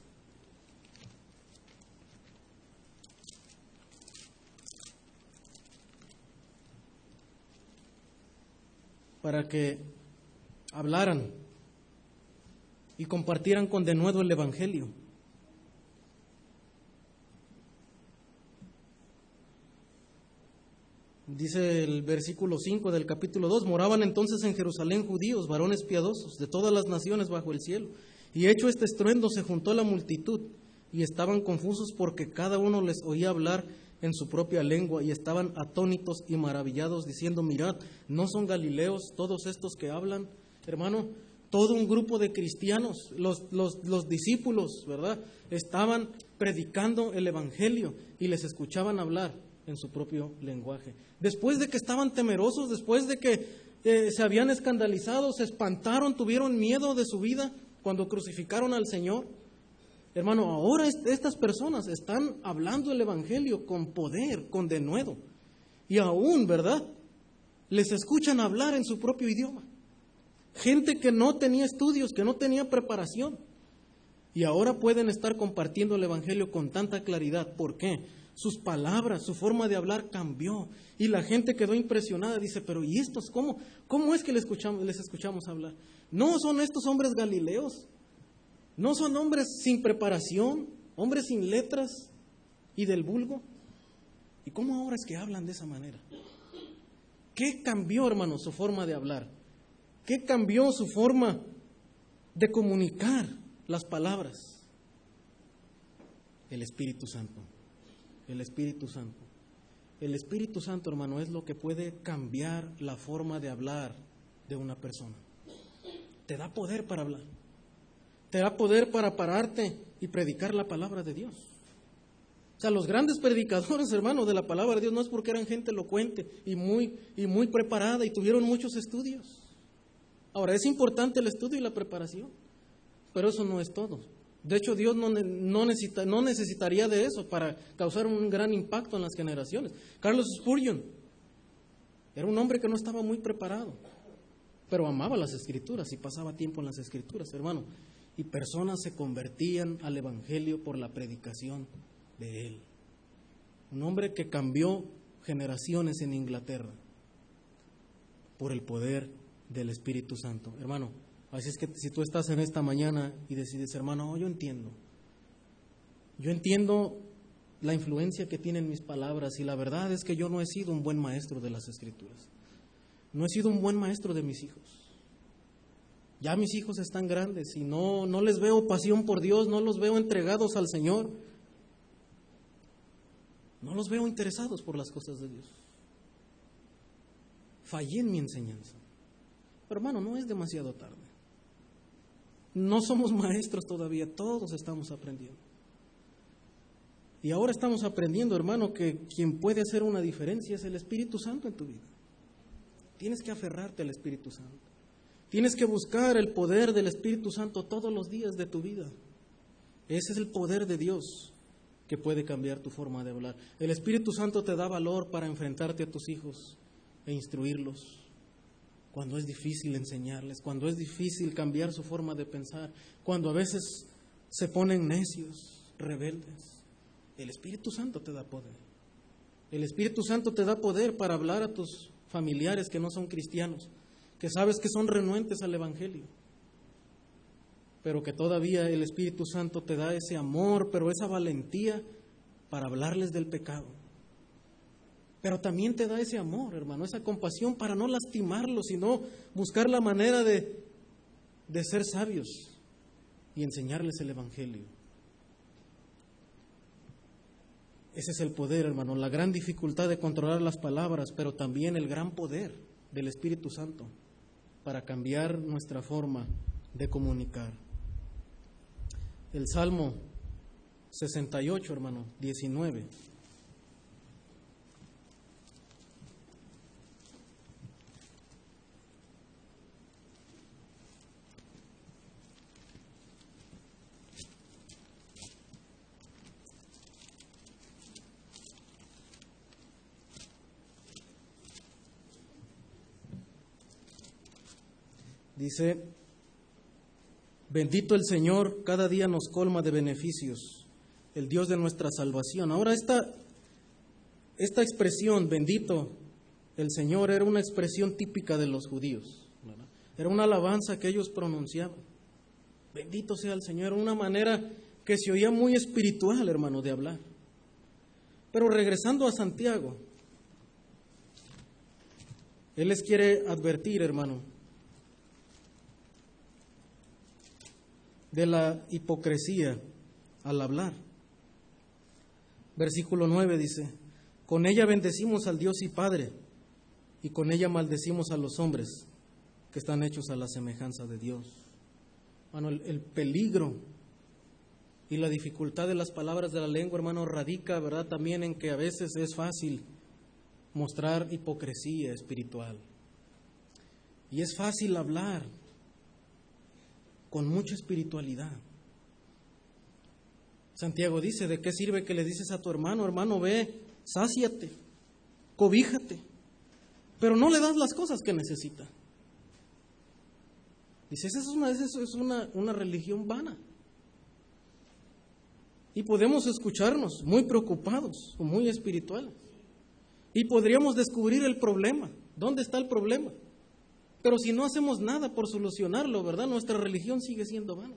Para que hablaran y compartieran con denuedo el Evangelio. Dice el versículo 5 del capítulo 2, moraban entonces en Jerusalén judíos, varones piadosos, de todas las naciones bajo el cielo. Y hecho este estruendo se juntó la multitud, y estaban confusos porque cada uno les oía hablar en su propia lengua, y estaban atónitos y maravillados, diciendo, mirad, ¿no son galileos todos estos que hablan? Hermano, todo un grupo de cristianos, los discípulos, ¿verdad?, estaban predicando el Evangelio y les escuchaban hablar en su propio lenguaje. Después de que estaban temerosos, después de que se habían escandalizado, se espantaron, tuvieron miedo de su vida cuando crucificaron al Señor. Hermano, ahora estas personas están hablando el Evangelio con poder, con denuedo. Y aún, ¿verdad?, les escuchan hablar en su propio idioma. Gente que no tenía estudios, que no tenía preparación. Y ahora pueden estar compartiendo el Evangelio con tanta claridad. ¿Por qué? Sus palabras, su forma de hablar cambió. Y la gente quedó impresionada. Dice, pero ¿y estos cómo? ¿Cómo es que les escuchamos hablar? ¿No son estos hombres galileos? ¿No son hombres sin preparación? ¿Hombres sin letras y del vulgo? ¿Y cómo ahora es que hablan de esa manera? ¿Qué cambió, hermano, su forma de hablar? ¿Qué cambió su forma de comunicar las palabras? El Espíritu Santo. El Espíritu Santo. El Espíritu Santo, hermano, es lo que puede cambiar la forma de hablar de una persona. Te da poder para hablar. Te da poder para pararte y predicar la palabra de Dios. O sea, los grandes predicadores, hermano, de la palabra de Dios no es porque eran gente elocuente y muy preparada y tuvieron muchos estudios. Ahora, es importante el estudio y la preparación, pero eso no es todo. De hecho, Dios no necesitaría de eso para causar un gran impacto en las generaciones. Carlos Spurgeon era un hombre que no estaba muy preparado, pero amaba las Escrituras y pasaba tiempo en las Escrituras, hermano. Y personas se convertían al Evangelio por la predicación de él. Un hombre que cambió generaciones en Inglaterra por el poder del Espíritu Santo. Hermano, así es que si tú estás en esta mañana y decides, hermano, yo entiendo la influencia que tienen mis palabras y la verdad es que yo no he sido un buen maestro de las Escrituras. No he sido un buen maestro de mis hijos. Ya mis hijos están grandes y no les veo pasión por Dios, no los veo entregados al Señor. No los veo interesados por las cosas de Dios. Fallé en mi enseñanza. Pero hermano, no es demasiado tarde. No somos maestros todavía, todos estamos aprendiendo. Y ahora estamos aprendiendo, hermano, que quien puede hacer una diferencia es el Espíritu Santo en tu vida. Tienes que aferrarte al Espíritu Santo. Tienes que buscar el poder del Espíritu Santo todos los días de tu vida. Ese es el poder de Dios que puede cambiar tu forma de hablar. El Espíritu Santo te da valor para enfrentarte a tus hijos e instruirlos. Cuando es difícil enseñarles, cuando es difícil cambiar su forma de pensar, cuando a veces se ponen necios, rebeldes. El Espíritu Santo te da poder. El Espíritu Santo te da poder para hablar a tus familiares que no son cristianos, que sabes que son renuentes al Evangelio. pero que todavía el Espíritu Santo te da ese amor, pero esa valentía para hablarles del pecado. Pero también te da ese amor, hermano, esa compasión para no lastimarlos, sino buscar la manera de ser sabios y enseñarles el Evangelio. Ese es el poder, hermano, la gran dificultad de controlar las palabras, pero también el gran poder del Espíritu Santo para cambiar nuestra forma de comunicar. El Salmo 68, hermano, 19. Dice: bendito el Señor, cada día nos colma de beneficios, el Dios de nuestra salvación. Ahora esta expresión, bendito el Señor, era una expresión típica de los judíos, ¿verdad? Era una alabanza que ellos pronunciaban. Bendito sea el Señor, una manera que se oía muy espiritual, hermano, de hablar. Pero regresando a Santiago, él les quiere advertir, hermano, de la hipocresía al hablar. Versículo 9 dice: con ella bendecimos al Dios y Padre, y con ella maldecimos a los hombres que están hechos a la semejanza de Dios. Bueno, el peligro y la dificultad de las palabras de la lengua, hermano, radica, ¿verdad?, también en que a veces es fácil mostrar hipocresía espiritual. Y es fácil hablar con mucha espiritualidad. Santiago dice: ¿de qué sirve que le dices a tu hermano, hermano, ve, sáciate, cobíjate, pero no le das las cosas que necesita? Dice, esa es una religión vana. Y podemos escucharnos muy preocupados o muy espirituales. Y podríamos descubrir el problema. ¿Dónde está el problema? Pero si no hacemos nada por solucionarlo, ¿verdad?, nuestra religión sigue siendo vana.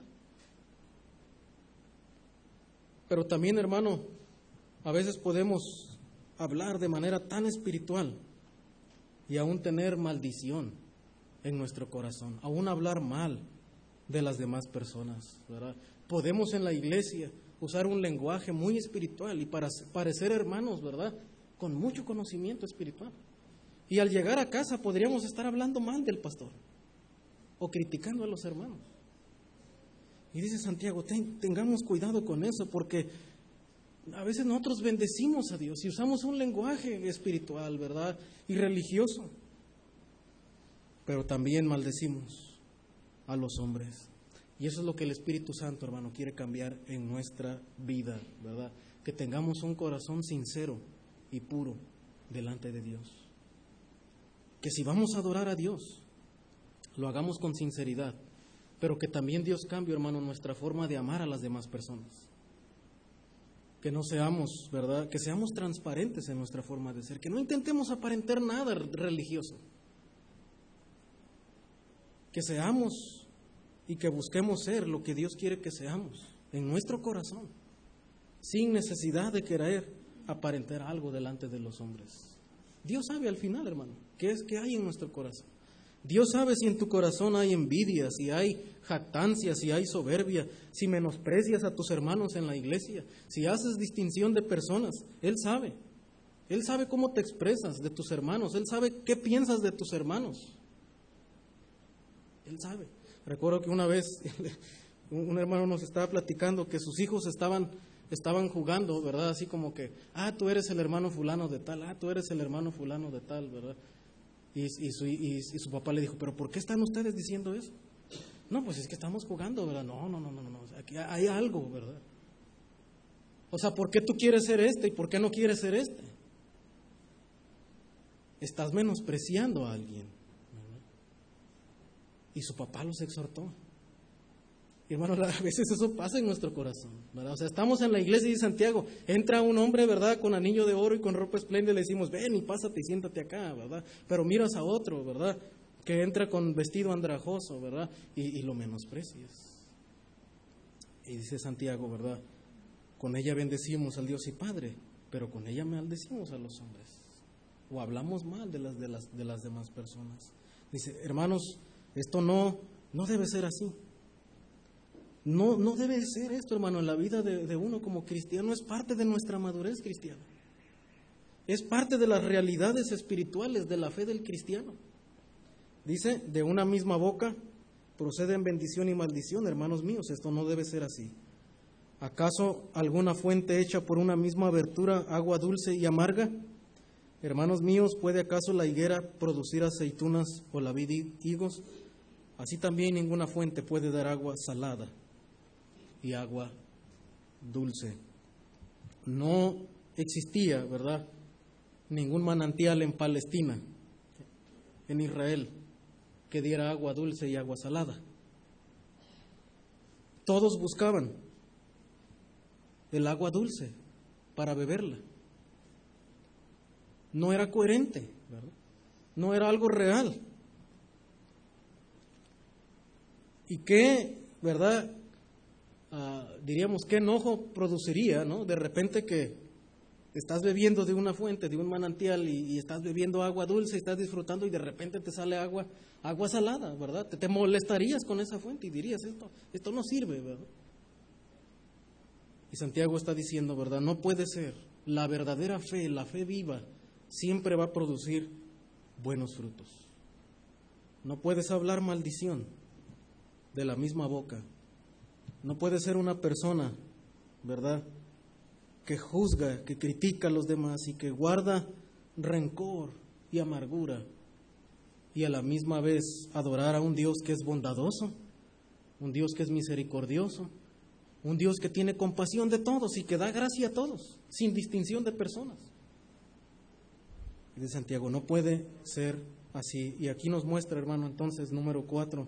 Pero también, hermano, a veces podemos hablar de manera tan espiritual y aún tener maldición en nuestro corazón, aún hablar mal de las demás personas, ¿verdad? Podemos en la iglesia usar un lenguaje muy espiritual y para parecer hermanos, ¿verdad?, con mucho conocimiento espiritual. Y al llegar a casa podríamos estar hablando mal del pastor o criticando a los hermanos. Y dice Santiago, tengamos cuidado con eso, porque a veces nosotros bendecimos a Dios y usamos un lenguaje espiritual, ¿verdad?, y religioso, pero también maldecimos a los hombres. Y eso es lo que el Espíritu Santo, hermano, quiere cambiar en nuestra vida, ¿verdad? Que tengamos un corazón sincero y puro delante de Dios. Que si vamos a adorar a Dios, lo hagamos con sinceridad, pero que también Dios cambie, hermano, nuestra forma de amar a las demás personas. Que no seamos, ¿verdad?, que seamos transparentes en nuestra forma de ser, que no intentemos aparentar nada religioso. Que seamos y que busquemos ser lo que Dios quiere que seamos en nuestro corazón, sin necesidad de querer aparentar algo delante de los hombres. Dios sabe al final, hermano, qué hay en nuestro corazón. Dios sabe si en tu corazón hay envidia, si hay jactancia, si hay soberbia, si menosprecias a tus hermanos en la iglesia, si haces distinción de personas. Él sabe. Él sabe cómo te expresas de tus hermanos. Él sabe qué piensas de tus hermanos. Él sabe. Recuerdo que una vez un hermano nos estaba platicando que sus hijos estaban jugando, ¿verdad? Así como que, tú eres el hermano fulano de tal, tú eres el hermano fulano de tal, ¿verdad? Y su papá le dijo, ¿pero por qué están ustedes diciendo eso? No, pues es que estamos jugando, ¿verdad? No, aquí hay algo, ¿verdad? O sea, ¿por qué tú quieres ser este y por qué no quieres ser este? Estás menospreciando a alguien, ¿verdad? Y su papá los exhortó. Y hermano, a veces eso pasa en nuestro corazón, ¿verdad? O sea, estamos en la iglesia de Santiago, entra un hombre, ¿verdad?, con anillo de oro y con ropa espléndida, le decimos, ven y pásate y siéntate acá, ¿verdad? Pero miras a otro, ¿verdad?, que entra con vestido andrajoso, ¿verdad?, y lo menosprecias. Y dice Santiago, ¿verdad? Con ella bendecimos al Dios y Padre, pero con ella maldecimos a los hombres. O hablamos mal de las demás personas. Dice, hermanos, esto no debe ser así. No debe ser esto, hermano, en la vida de uno como cristiano. Es parte de nuestra madurez cristiana. Es parte de las realidades espirituales de la fe del cristiano. Dice, de una misma boca proceden bendición y maldición, hermanos míos. Esto no debe ser así. ¿Acaso alguna fuente hecha por una misma abertura, agua dulce y amarga? Hermanos míos, ¿puede acaso la higuera producir aceitunas o la vid higos? Así también ninguna fuente puede dar agua salada y agua dulce. No existía, ¿verdad?, ningún manantial en Palestina, en Israel, que diera agua dulce y agua salada. Todos buscaban el agua dulce para beberla. No era coherente, ¿verdad? No era algo real. Y qué, ¿verdad? Diríamos, qué enojo produciría, ¿no? De repente que estás bebiendo de una fuente, de un manantial, y estás bebiendo agua dulce, y estás disfrutando, y de repente te sale agua salada, ¿verdad? Te molestarías con esa fuente y dirías, esto no sirve, ¿verdad? Y Santiago está diciendo, ¿verdad? No puede ser. La verdadera fe, la fe viva, siempre va a producir buenos frutos. No puedes hablar maldición de la misma boca. No puede ser una persona, ¿verdad?, que juzga, que critica a los demás y que guarda rencor y amargura, y a la misma vez adorar a un Dios que es bondadoso, un Dios que es misericordioso, un Dios que tiene compasión de todos y que da gracia a todos, sin distinción de personas. Y de Santiago, no puede ser así. Y aquí nos muestra, hermano, entonces, número 4,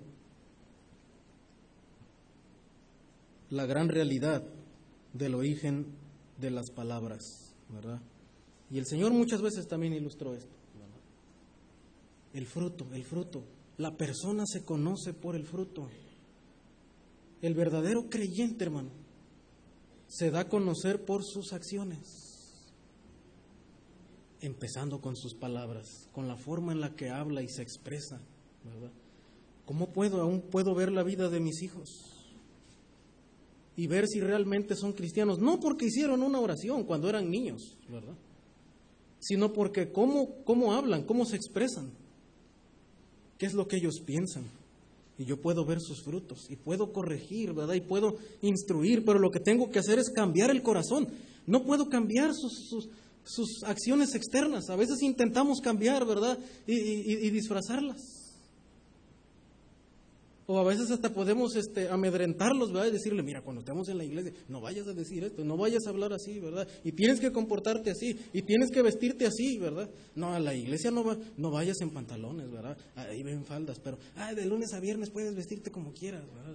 la gran realidad del origen de las palabras, ¿verdad? Y el Señor muchas veces también ilustró esto, ¿verdad? El fruto. La persona se conoce por el fruto. El verdadero creyente, hermano, se da a conocer por sus acciones, empezando con sus palabras, con la forma en la que habla y se expresa, ¿verdad? ¿Cómo aún puedo ver la vida de mis hijos y ver si realmente son cristianos? No porque hicieron una oración cuando eran niños, ¿verdad?, sino porque cómo hablan, cómo se expresan, qué es lo que ellos piensan. Y yo puedo ver sus frutos y puedo corregir, ¿verdad?, y puedo instruir, pero lo que tengo que hacer es cambiar el corazón. No puedo cambiar sus acciones externas. A veces intentamos cambiar, ¿verdad?, y disfrazarlas. O a veces hasta podemos amedrentarlos, ¿verdad?, y decirle, mira, cuando estemos en la iglesia, no vayas a decir esto, no vayas a hablar así, ¿verdad?, y tienes que comportarte así, y tienes que vestirte así, ¿verdad? No, a la iglesia no vayas en pantalones, ¿verdad? Ahí ven faldas, pero de lunes a viernes puedes vestirte como quieras, ¿verdad?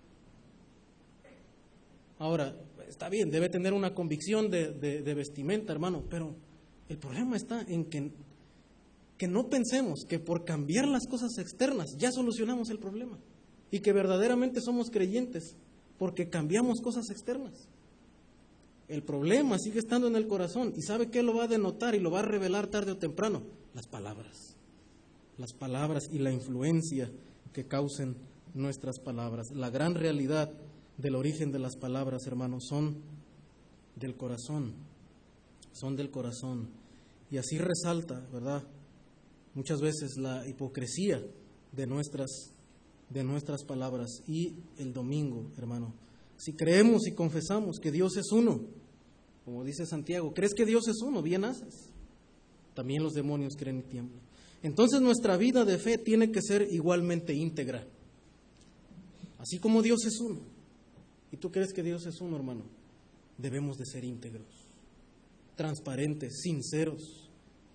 Ahora, está bien, debe tener una convicción de vestimenta, hermano, pero el problema está en que no pensemos que por cambiar las cosas externas ya solucionamos el problema. Y que verdaderamente somos creyentes porque cambiamos cosas externas. El problema sigue estando en el corazón. ¿Y sabe qué lo va a denotar y lo va a revelar tarde o temprano? Las palabras. Las palabras y la influencia que causen nuestras palabras. La gran realidad del origen de las palabras, hermanos, son del corazón. Son del corazón. Y así resalta, ¿verdad?, muchas veces la hipocresía de nuestras palabras. Y el domingo, hermano, si creemos y confesamos que Dios es uno, como dice Santiago, ¿crees que Dios es uno? Bien haces. También los demonios creen y tiemblan. Entonces nuestra vida de fe tiene que ser igualmente íntegra. Así como Dios es uno, y tú crees que Dios es uno, hermano, debemos de ser íntegros, transparentes, sinceros,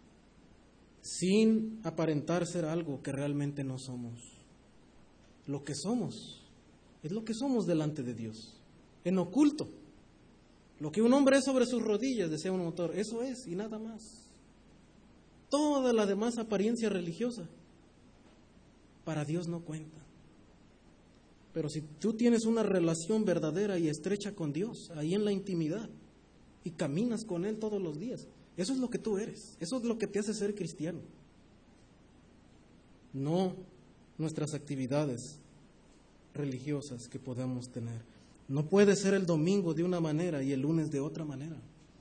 sin aparentar ser algo que realmente no somos. Lo que somos es lo que somos delante de Dios, en oculto. Lo que un hombre es sobre sus rodillas, decía un autor, eso es y nada más. Toda la demás apariencia religiosa para Dios no cuenta. Pero si tú tienes una relación verdadera y estrecha con Dios, ahí en la intimidad, y caminas con Él todos los días, eso es lo que tú eres, eso es lo que te hace ser cristiano. No nuestras actividades religiosas que podamos tener. No puede ser el domingo de una manera y el lunes de otra manera.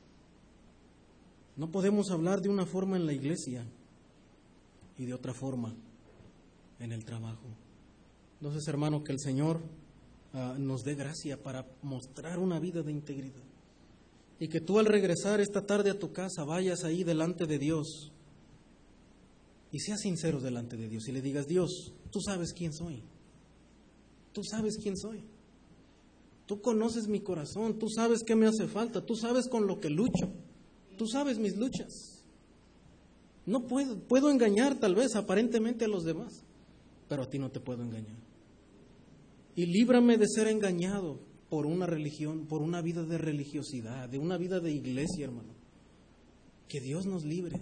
No podemos hablar de una forma en la iglesia y de otra forma en el trabajo. Entonces, hermano, que el Señor nos dé gracia para mostrar una vida de integridad. Y que tú al regresar esta tarde a tu casa vayas ahí delante de Dios y seas sincero delante de Dios y le digas: Dios, tú sabes quién soy. Tú sabes quién soy. Tú conoces mi corazón, tú sabes qué me hace falta, tú sabes con lo que lucho, tú sabes mis luchas. No puedo engañar tal vez aparentemente a los demás, pero a ti no te puedo engañar. Y líbrame de ser engañado por una religión, por una vida de religiosidad, de una vida de iglesia, hermano. Que Dios nos libre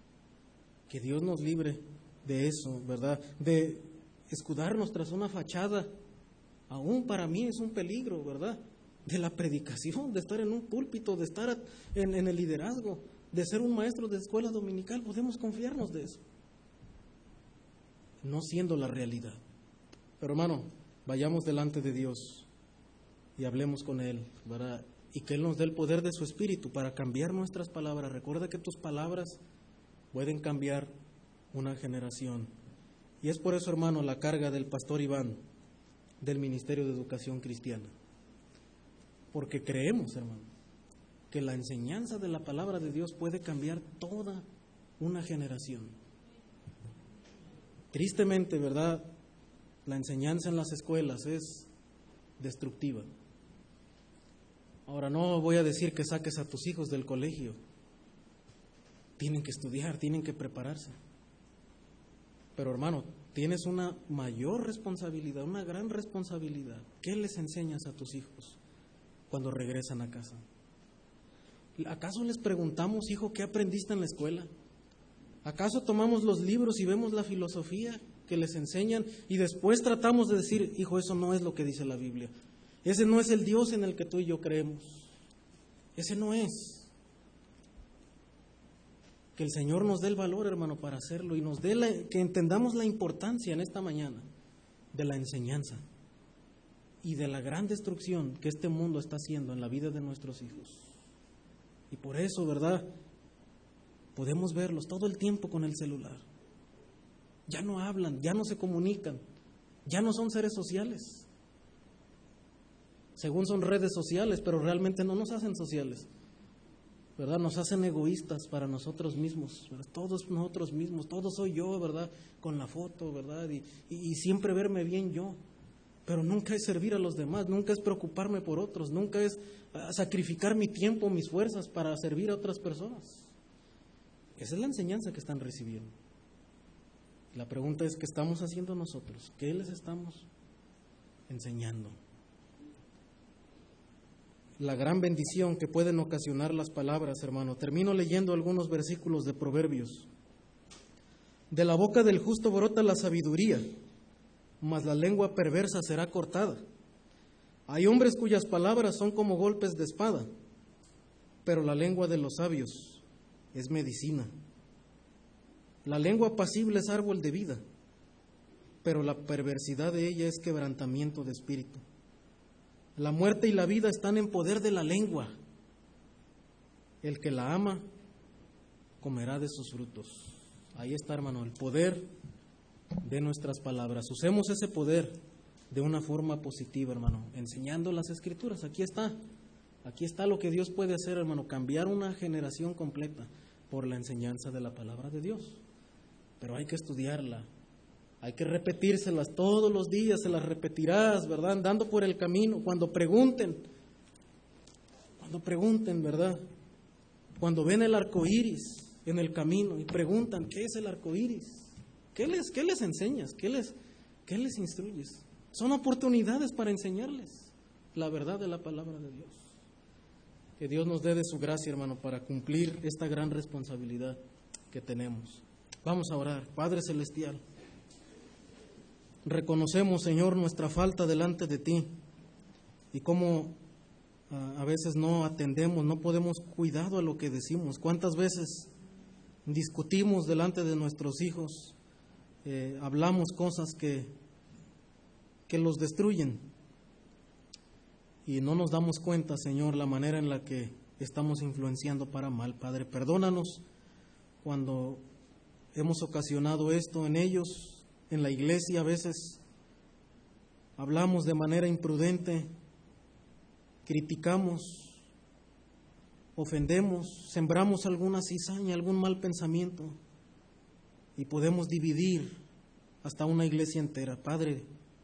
de eso, ¿verdad? De escudarnos tras una fachada. Aún para mí es un peligro, ¿verdad? De la predicación, de estar en un púlpito, de estar en el liderazgo, de ser un maestro de escuela dominical. Podemos confiarnos de eso, no siendo la realidad. Pero hermano, vayamos delante de Dios y hablemos con Él, ¿verdad? Y que Él nos dé el poder de su Espíritu para cambiar nuestras palabras. Recuerda que tus palabras pueden cambiar una generación. Y es por eso, hermano, la carga del pastor Iván del Ministerio de Educación Cristiana. Porque creemos, hermano, que la enseñanza de la palabra de Dios puede cambiar toda una generación. Tristemente, ¿verdad?, la enseñanza en las escuelas es destructiva. Ahora, no voy a decir que saques a tus hijos del colegio. Tienen que estudiar, tienen que prepararse. Pero, hermano, tienes una mayor responsabilidad, una gran responsabilidad. ¿Qué les enseñas a tus hijos cuando regresan a casa? ¿Acaso les preguntamos: hijo, ¿qué aprendiste en la escuela? ¿Acaso tomamos los libros y vemos la filosofía que les enseñan y después tratamos de decir: hijo, eso no es lo que dice la Biblia? Ese no es el Dios en el que tú y yo creemos. Ese no es. Que el Señor nos dé el valor, hermano, para hacerlo y nos dé que entendamos la importancia en esta mañana de la enseñanza y de la gran destrucción que este mundo está haciendo en la vida de nuestros hijos. Y por eso, ¿verdad?, podemos verlos todo el tiempo con el celular. Ya no hablan, ya no se comunican, ya no son seres sociales. Según son redes sociales, pero realmente no nos hacen sociales, ¿verdad? Nos hacen egoístas para nosotros mismos, ¿verdad? Todos nosotros mismos, todo soy yo, ¿verdad? Con la foto, ¿verdad? Y siempre verme bien yo. Pero nunca es servir a los demás, nunca es preocuparme por otros, nunca es sacrificar mi tiempo, mis fuerzas para servir a otras personas. Esa es la enseñanza que están recibiendo. La pregunta es: ¿qué estamos haciendo nosotros? ¿Qué les estamos enseñando? La gran bendición que pueden ocasionar las palabras, hermano. Termino leyendo algunos versículos de Proverbios. De la boca del justo brota la sabiduría, mas la lengua perversa será cortada. Hay hombres cuyas palabras son como golpes de espada, pero la lengua de los sabios es medicina. La lengua apacible es árbol de vida, pero la perversidad de ella es quebrantamiento de espíritu. La muerte y la vida están en poder de la lengua. El que la ama comerá de sus frutos. Ahí está, hermano, el poder de nuestras palabras. Usemos ese poder de una forma positiva, hermano, enseñando las Escrituras. Aquí está lo que Dios puede hacer, hermano, cambiar una generación completa por la enseñanza de la palabra de Dios. Pero hay que estudiarla, hay que repetírselas todos los días, se las repetirás, ¿verdad? Andando por el camino, cuando pregunten, ¿verdad? Cuando ven el arco iris en el camino y preguntan: ¿qué es el arco iris? ¿Qué les enseñas? ¿Qué les instruyes? Son oportunidades para enseñarles la verdad de la palabra de Dios. Que Dios nos dé de su gracia, hermano, para cumplir esta gran responsabilidad que tenemos. Vamos a orar. Padre Celestial, reconocemos, Señor, nuestra falta delante de ti y cómo a veces no atendemos, no ponemos cuidado a lo que decimos. ¿Cuántas veces discutimos delante de nuestros hijos, hablamos cosas que los destruyen y no nos damos cuenta, Señor, la manera en la que estamos influenciando para mal? Padre, perdónanos cuando hemos ocasionado esto en ellos, en la iglesia. A veces hablamos de manera imprudente, criticamos, ofendemos, sembramos alguna cizaña, algún mal pensamiento y podemos dividir hasta una iglesia entera. Padre,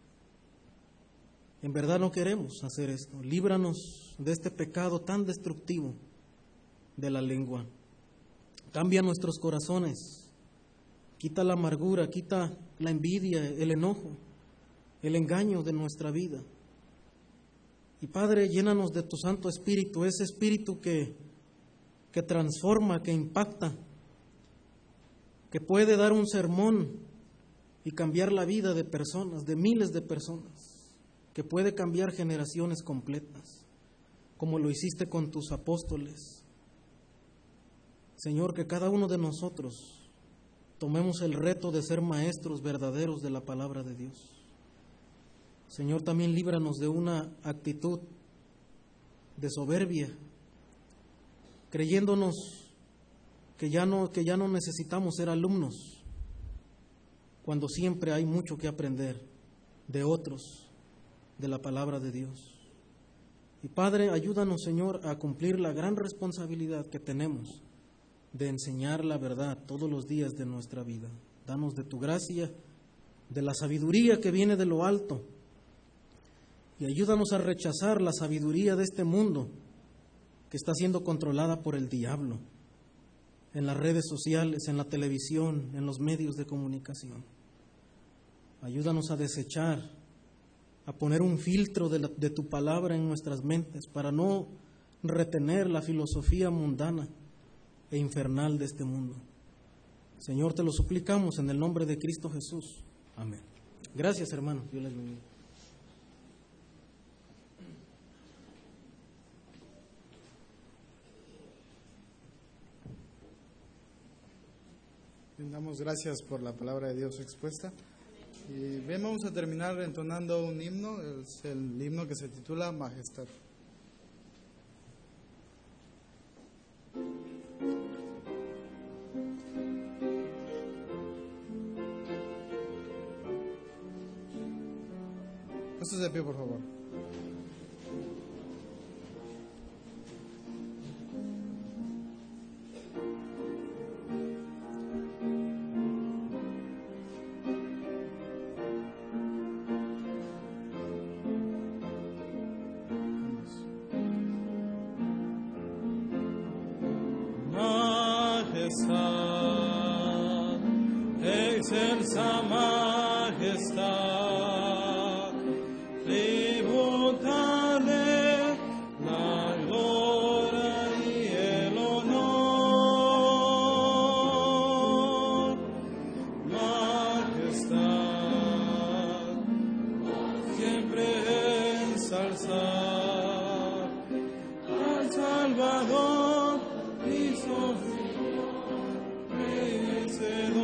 en verdad no queremos hacer esto. Líbranos de este pecado tan destructivo de la lengua. Cambia nuestros corazones, quita la amargura, quita la envidia, el enojo, el engaño de nuestra vida. Y Padre, llénanos de tu Santo Espíritu, ese Espíritu que transforma, que impacta, que puede dar un sermón y cambiar la vida de personas, de miles de personas, que puede cambiar generaciones completas, como lo hiciste con tus apóstoles. Señor, que cada uno de nosotros tomemos el reto de ser maestros verdaderos de la palabra de Dios. Señor, también líbranos de una actitud de soberbia, creyéndonos que ya no necesitamos ser alumnos, cuando siempre hay mucho que aprender de otros, de la palabra de Dios. Y Padre, ayúdanos, Señor, a cumplir la gran responsabilidad que tenemos de enseñar la verdad todos los días de nuestra vida. Danos de tu gracia, de la sabiduría que viene de lo alto, y ayúdanos a rechazar la sabiduría de este mundo que está siendo controlada por el diablo, en las redes sociales, en la televisión, en los medios de comunicación. Ayúdanos a desechar, a poner un filtro de tu palabra en nuestras mentes para no retener la filosofía mundana e infernal de este mundo. Señor, te lo suplicamos en el nombre de Cristo Jesús. Amén. Gracias, hermano. Dios les bendiga. Damos gracias por la palabra de Dios expuesta. Y bien, vamos a terminar entonando un himno, es el himno que se titula Majestad. Puestos de pie, por favor. Excelsa majestad, tributale la gloria y el honor. Majestad, siempre ensalzar al Salvador y Señor, vencedor.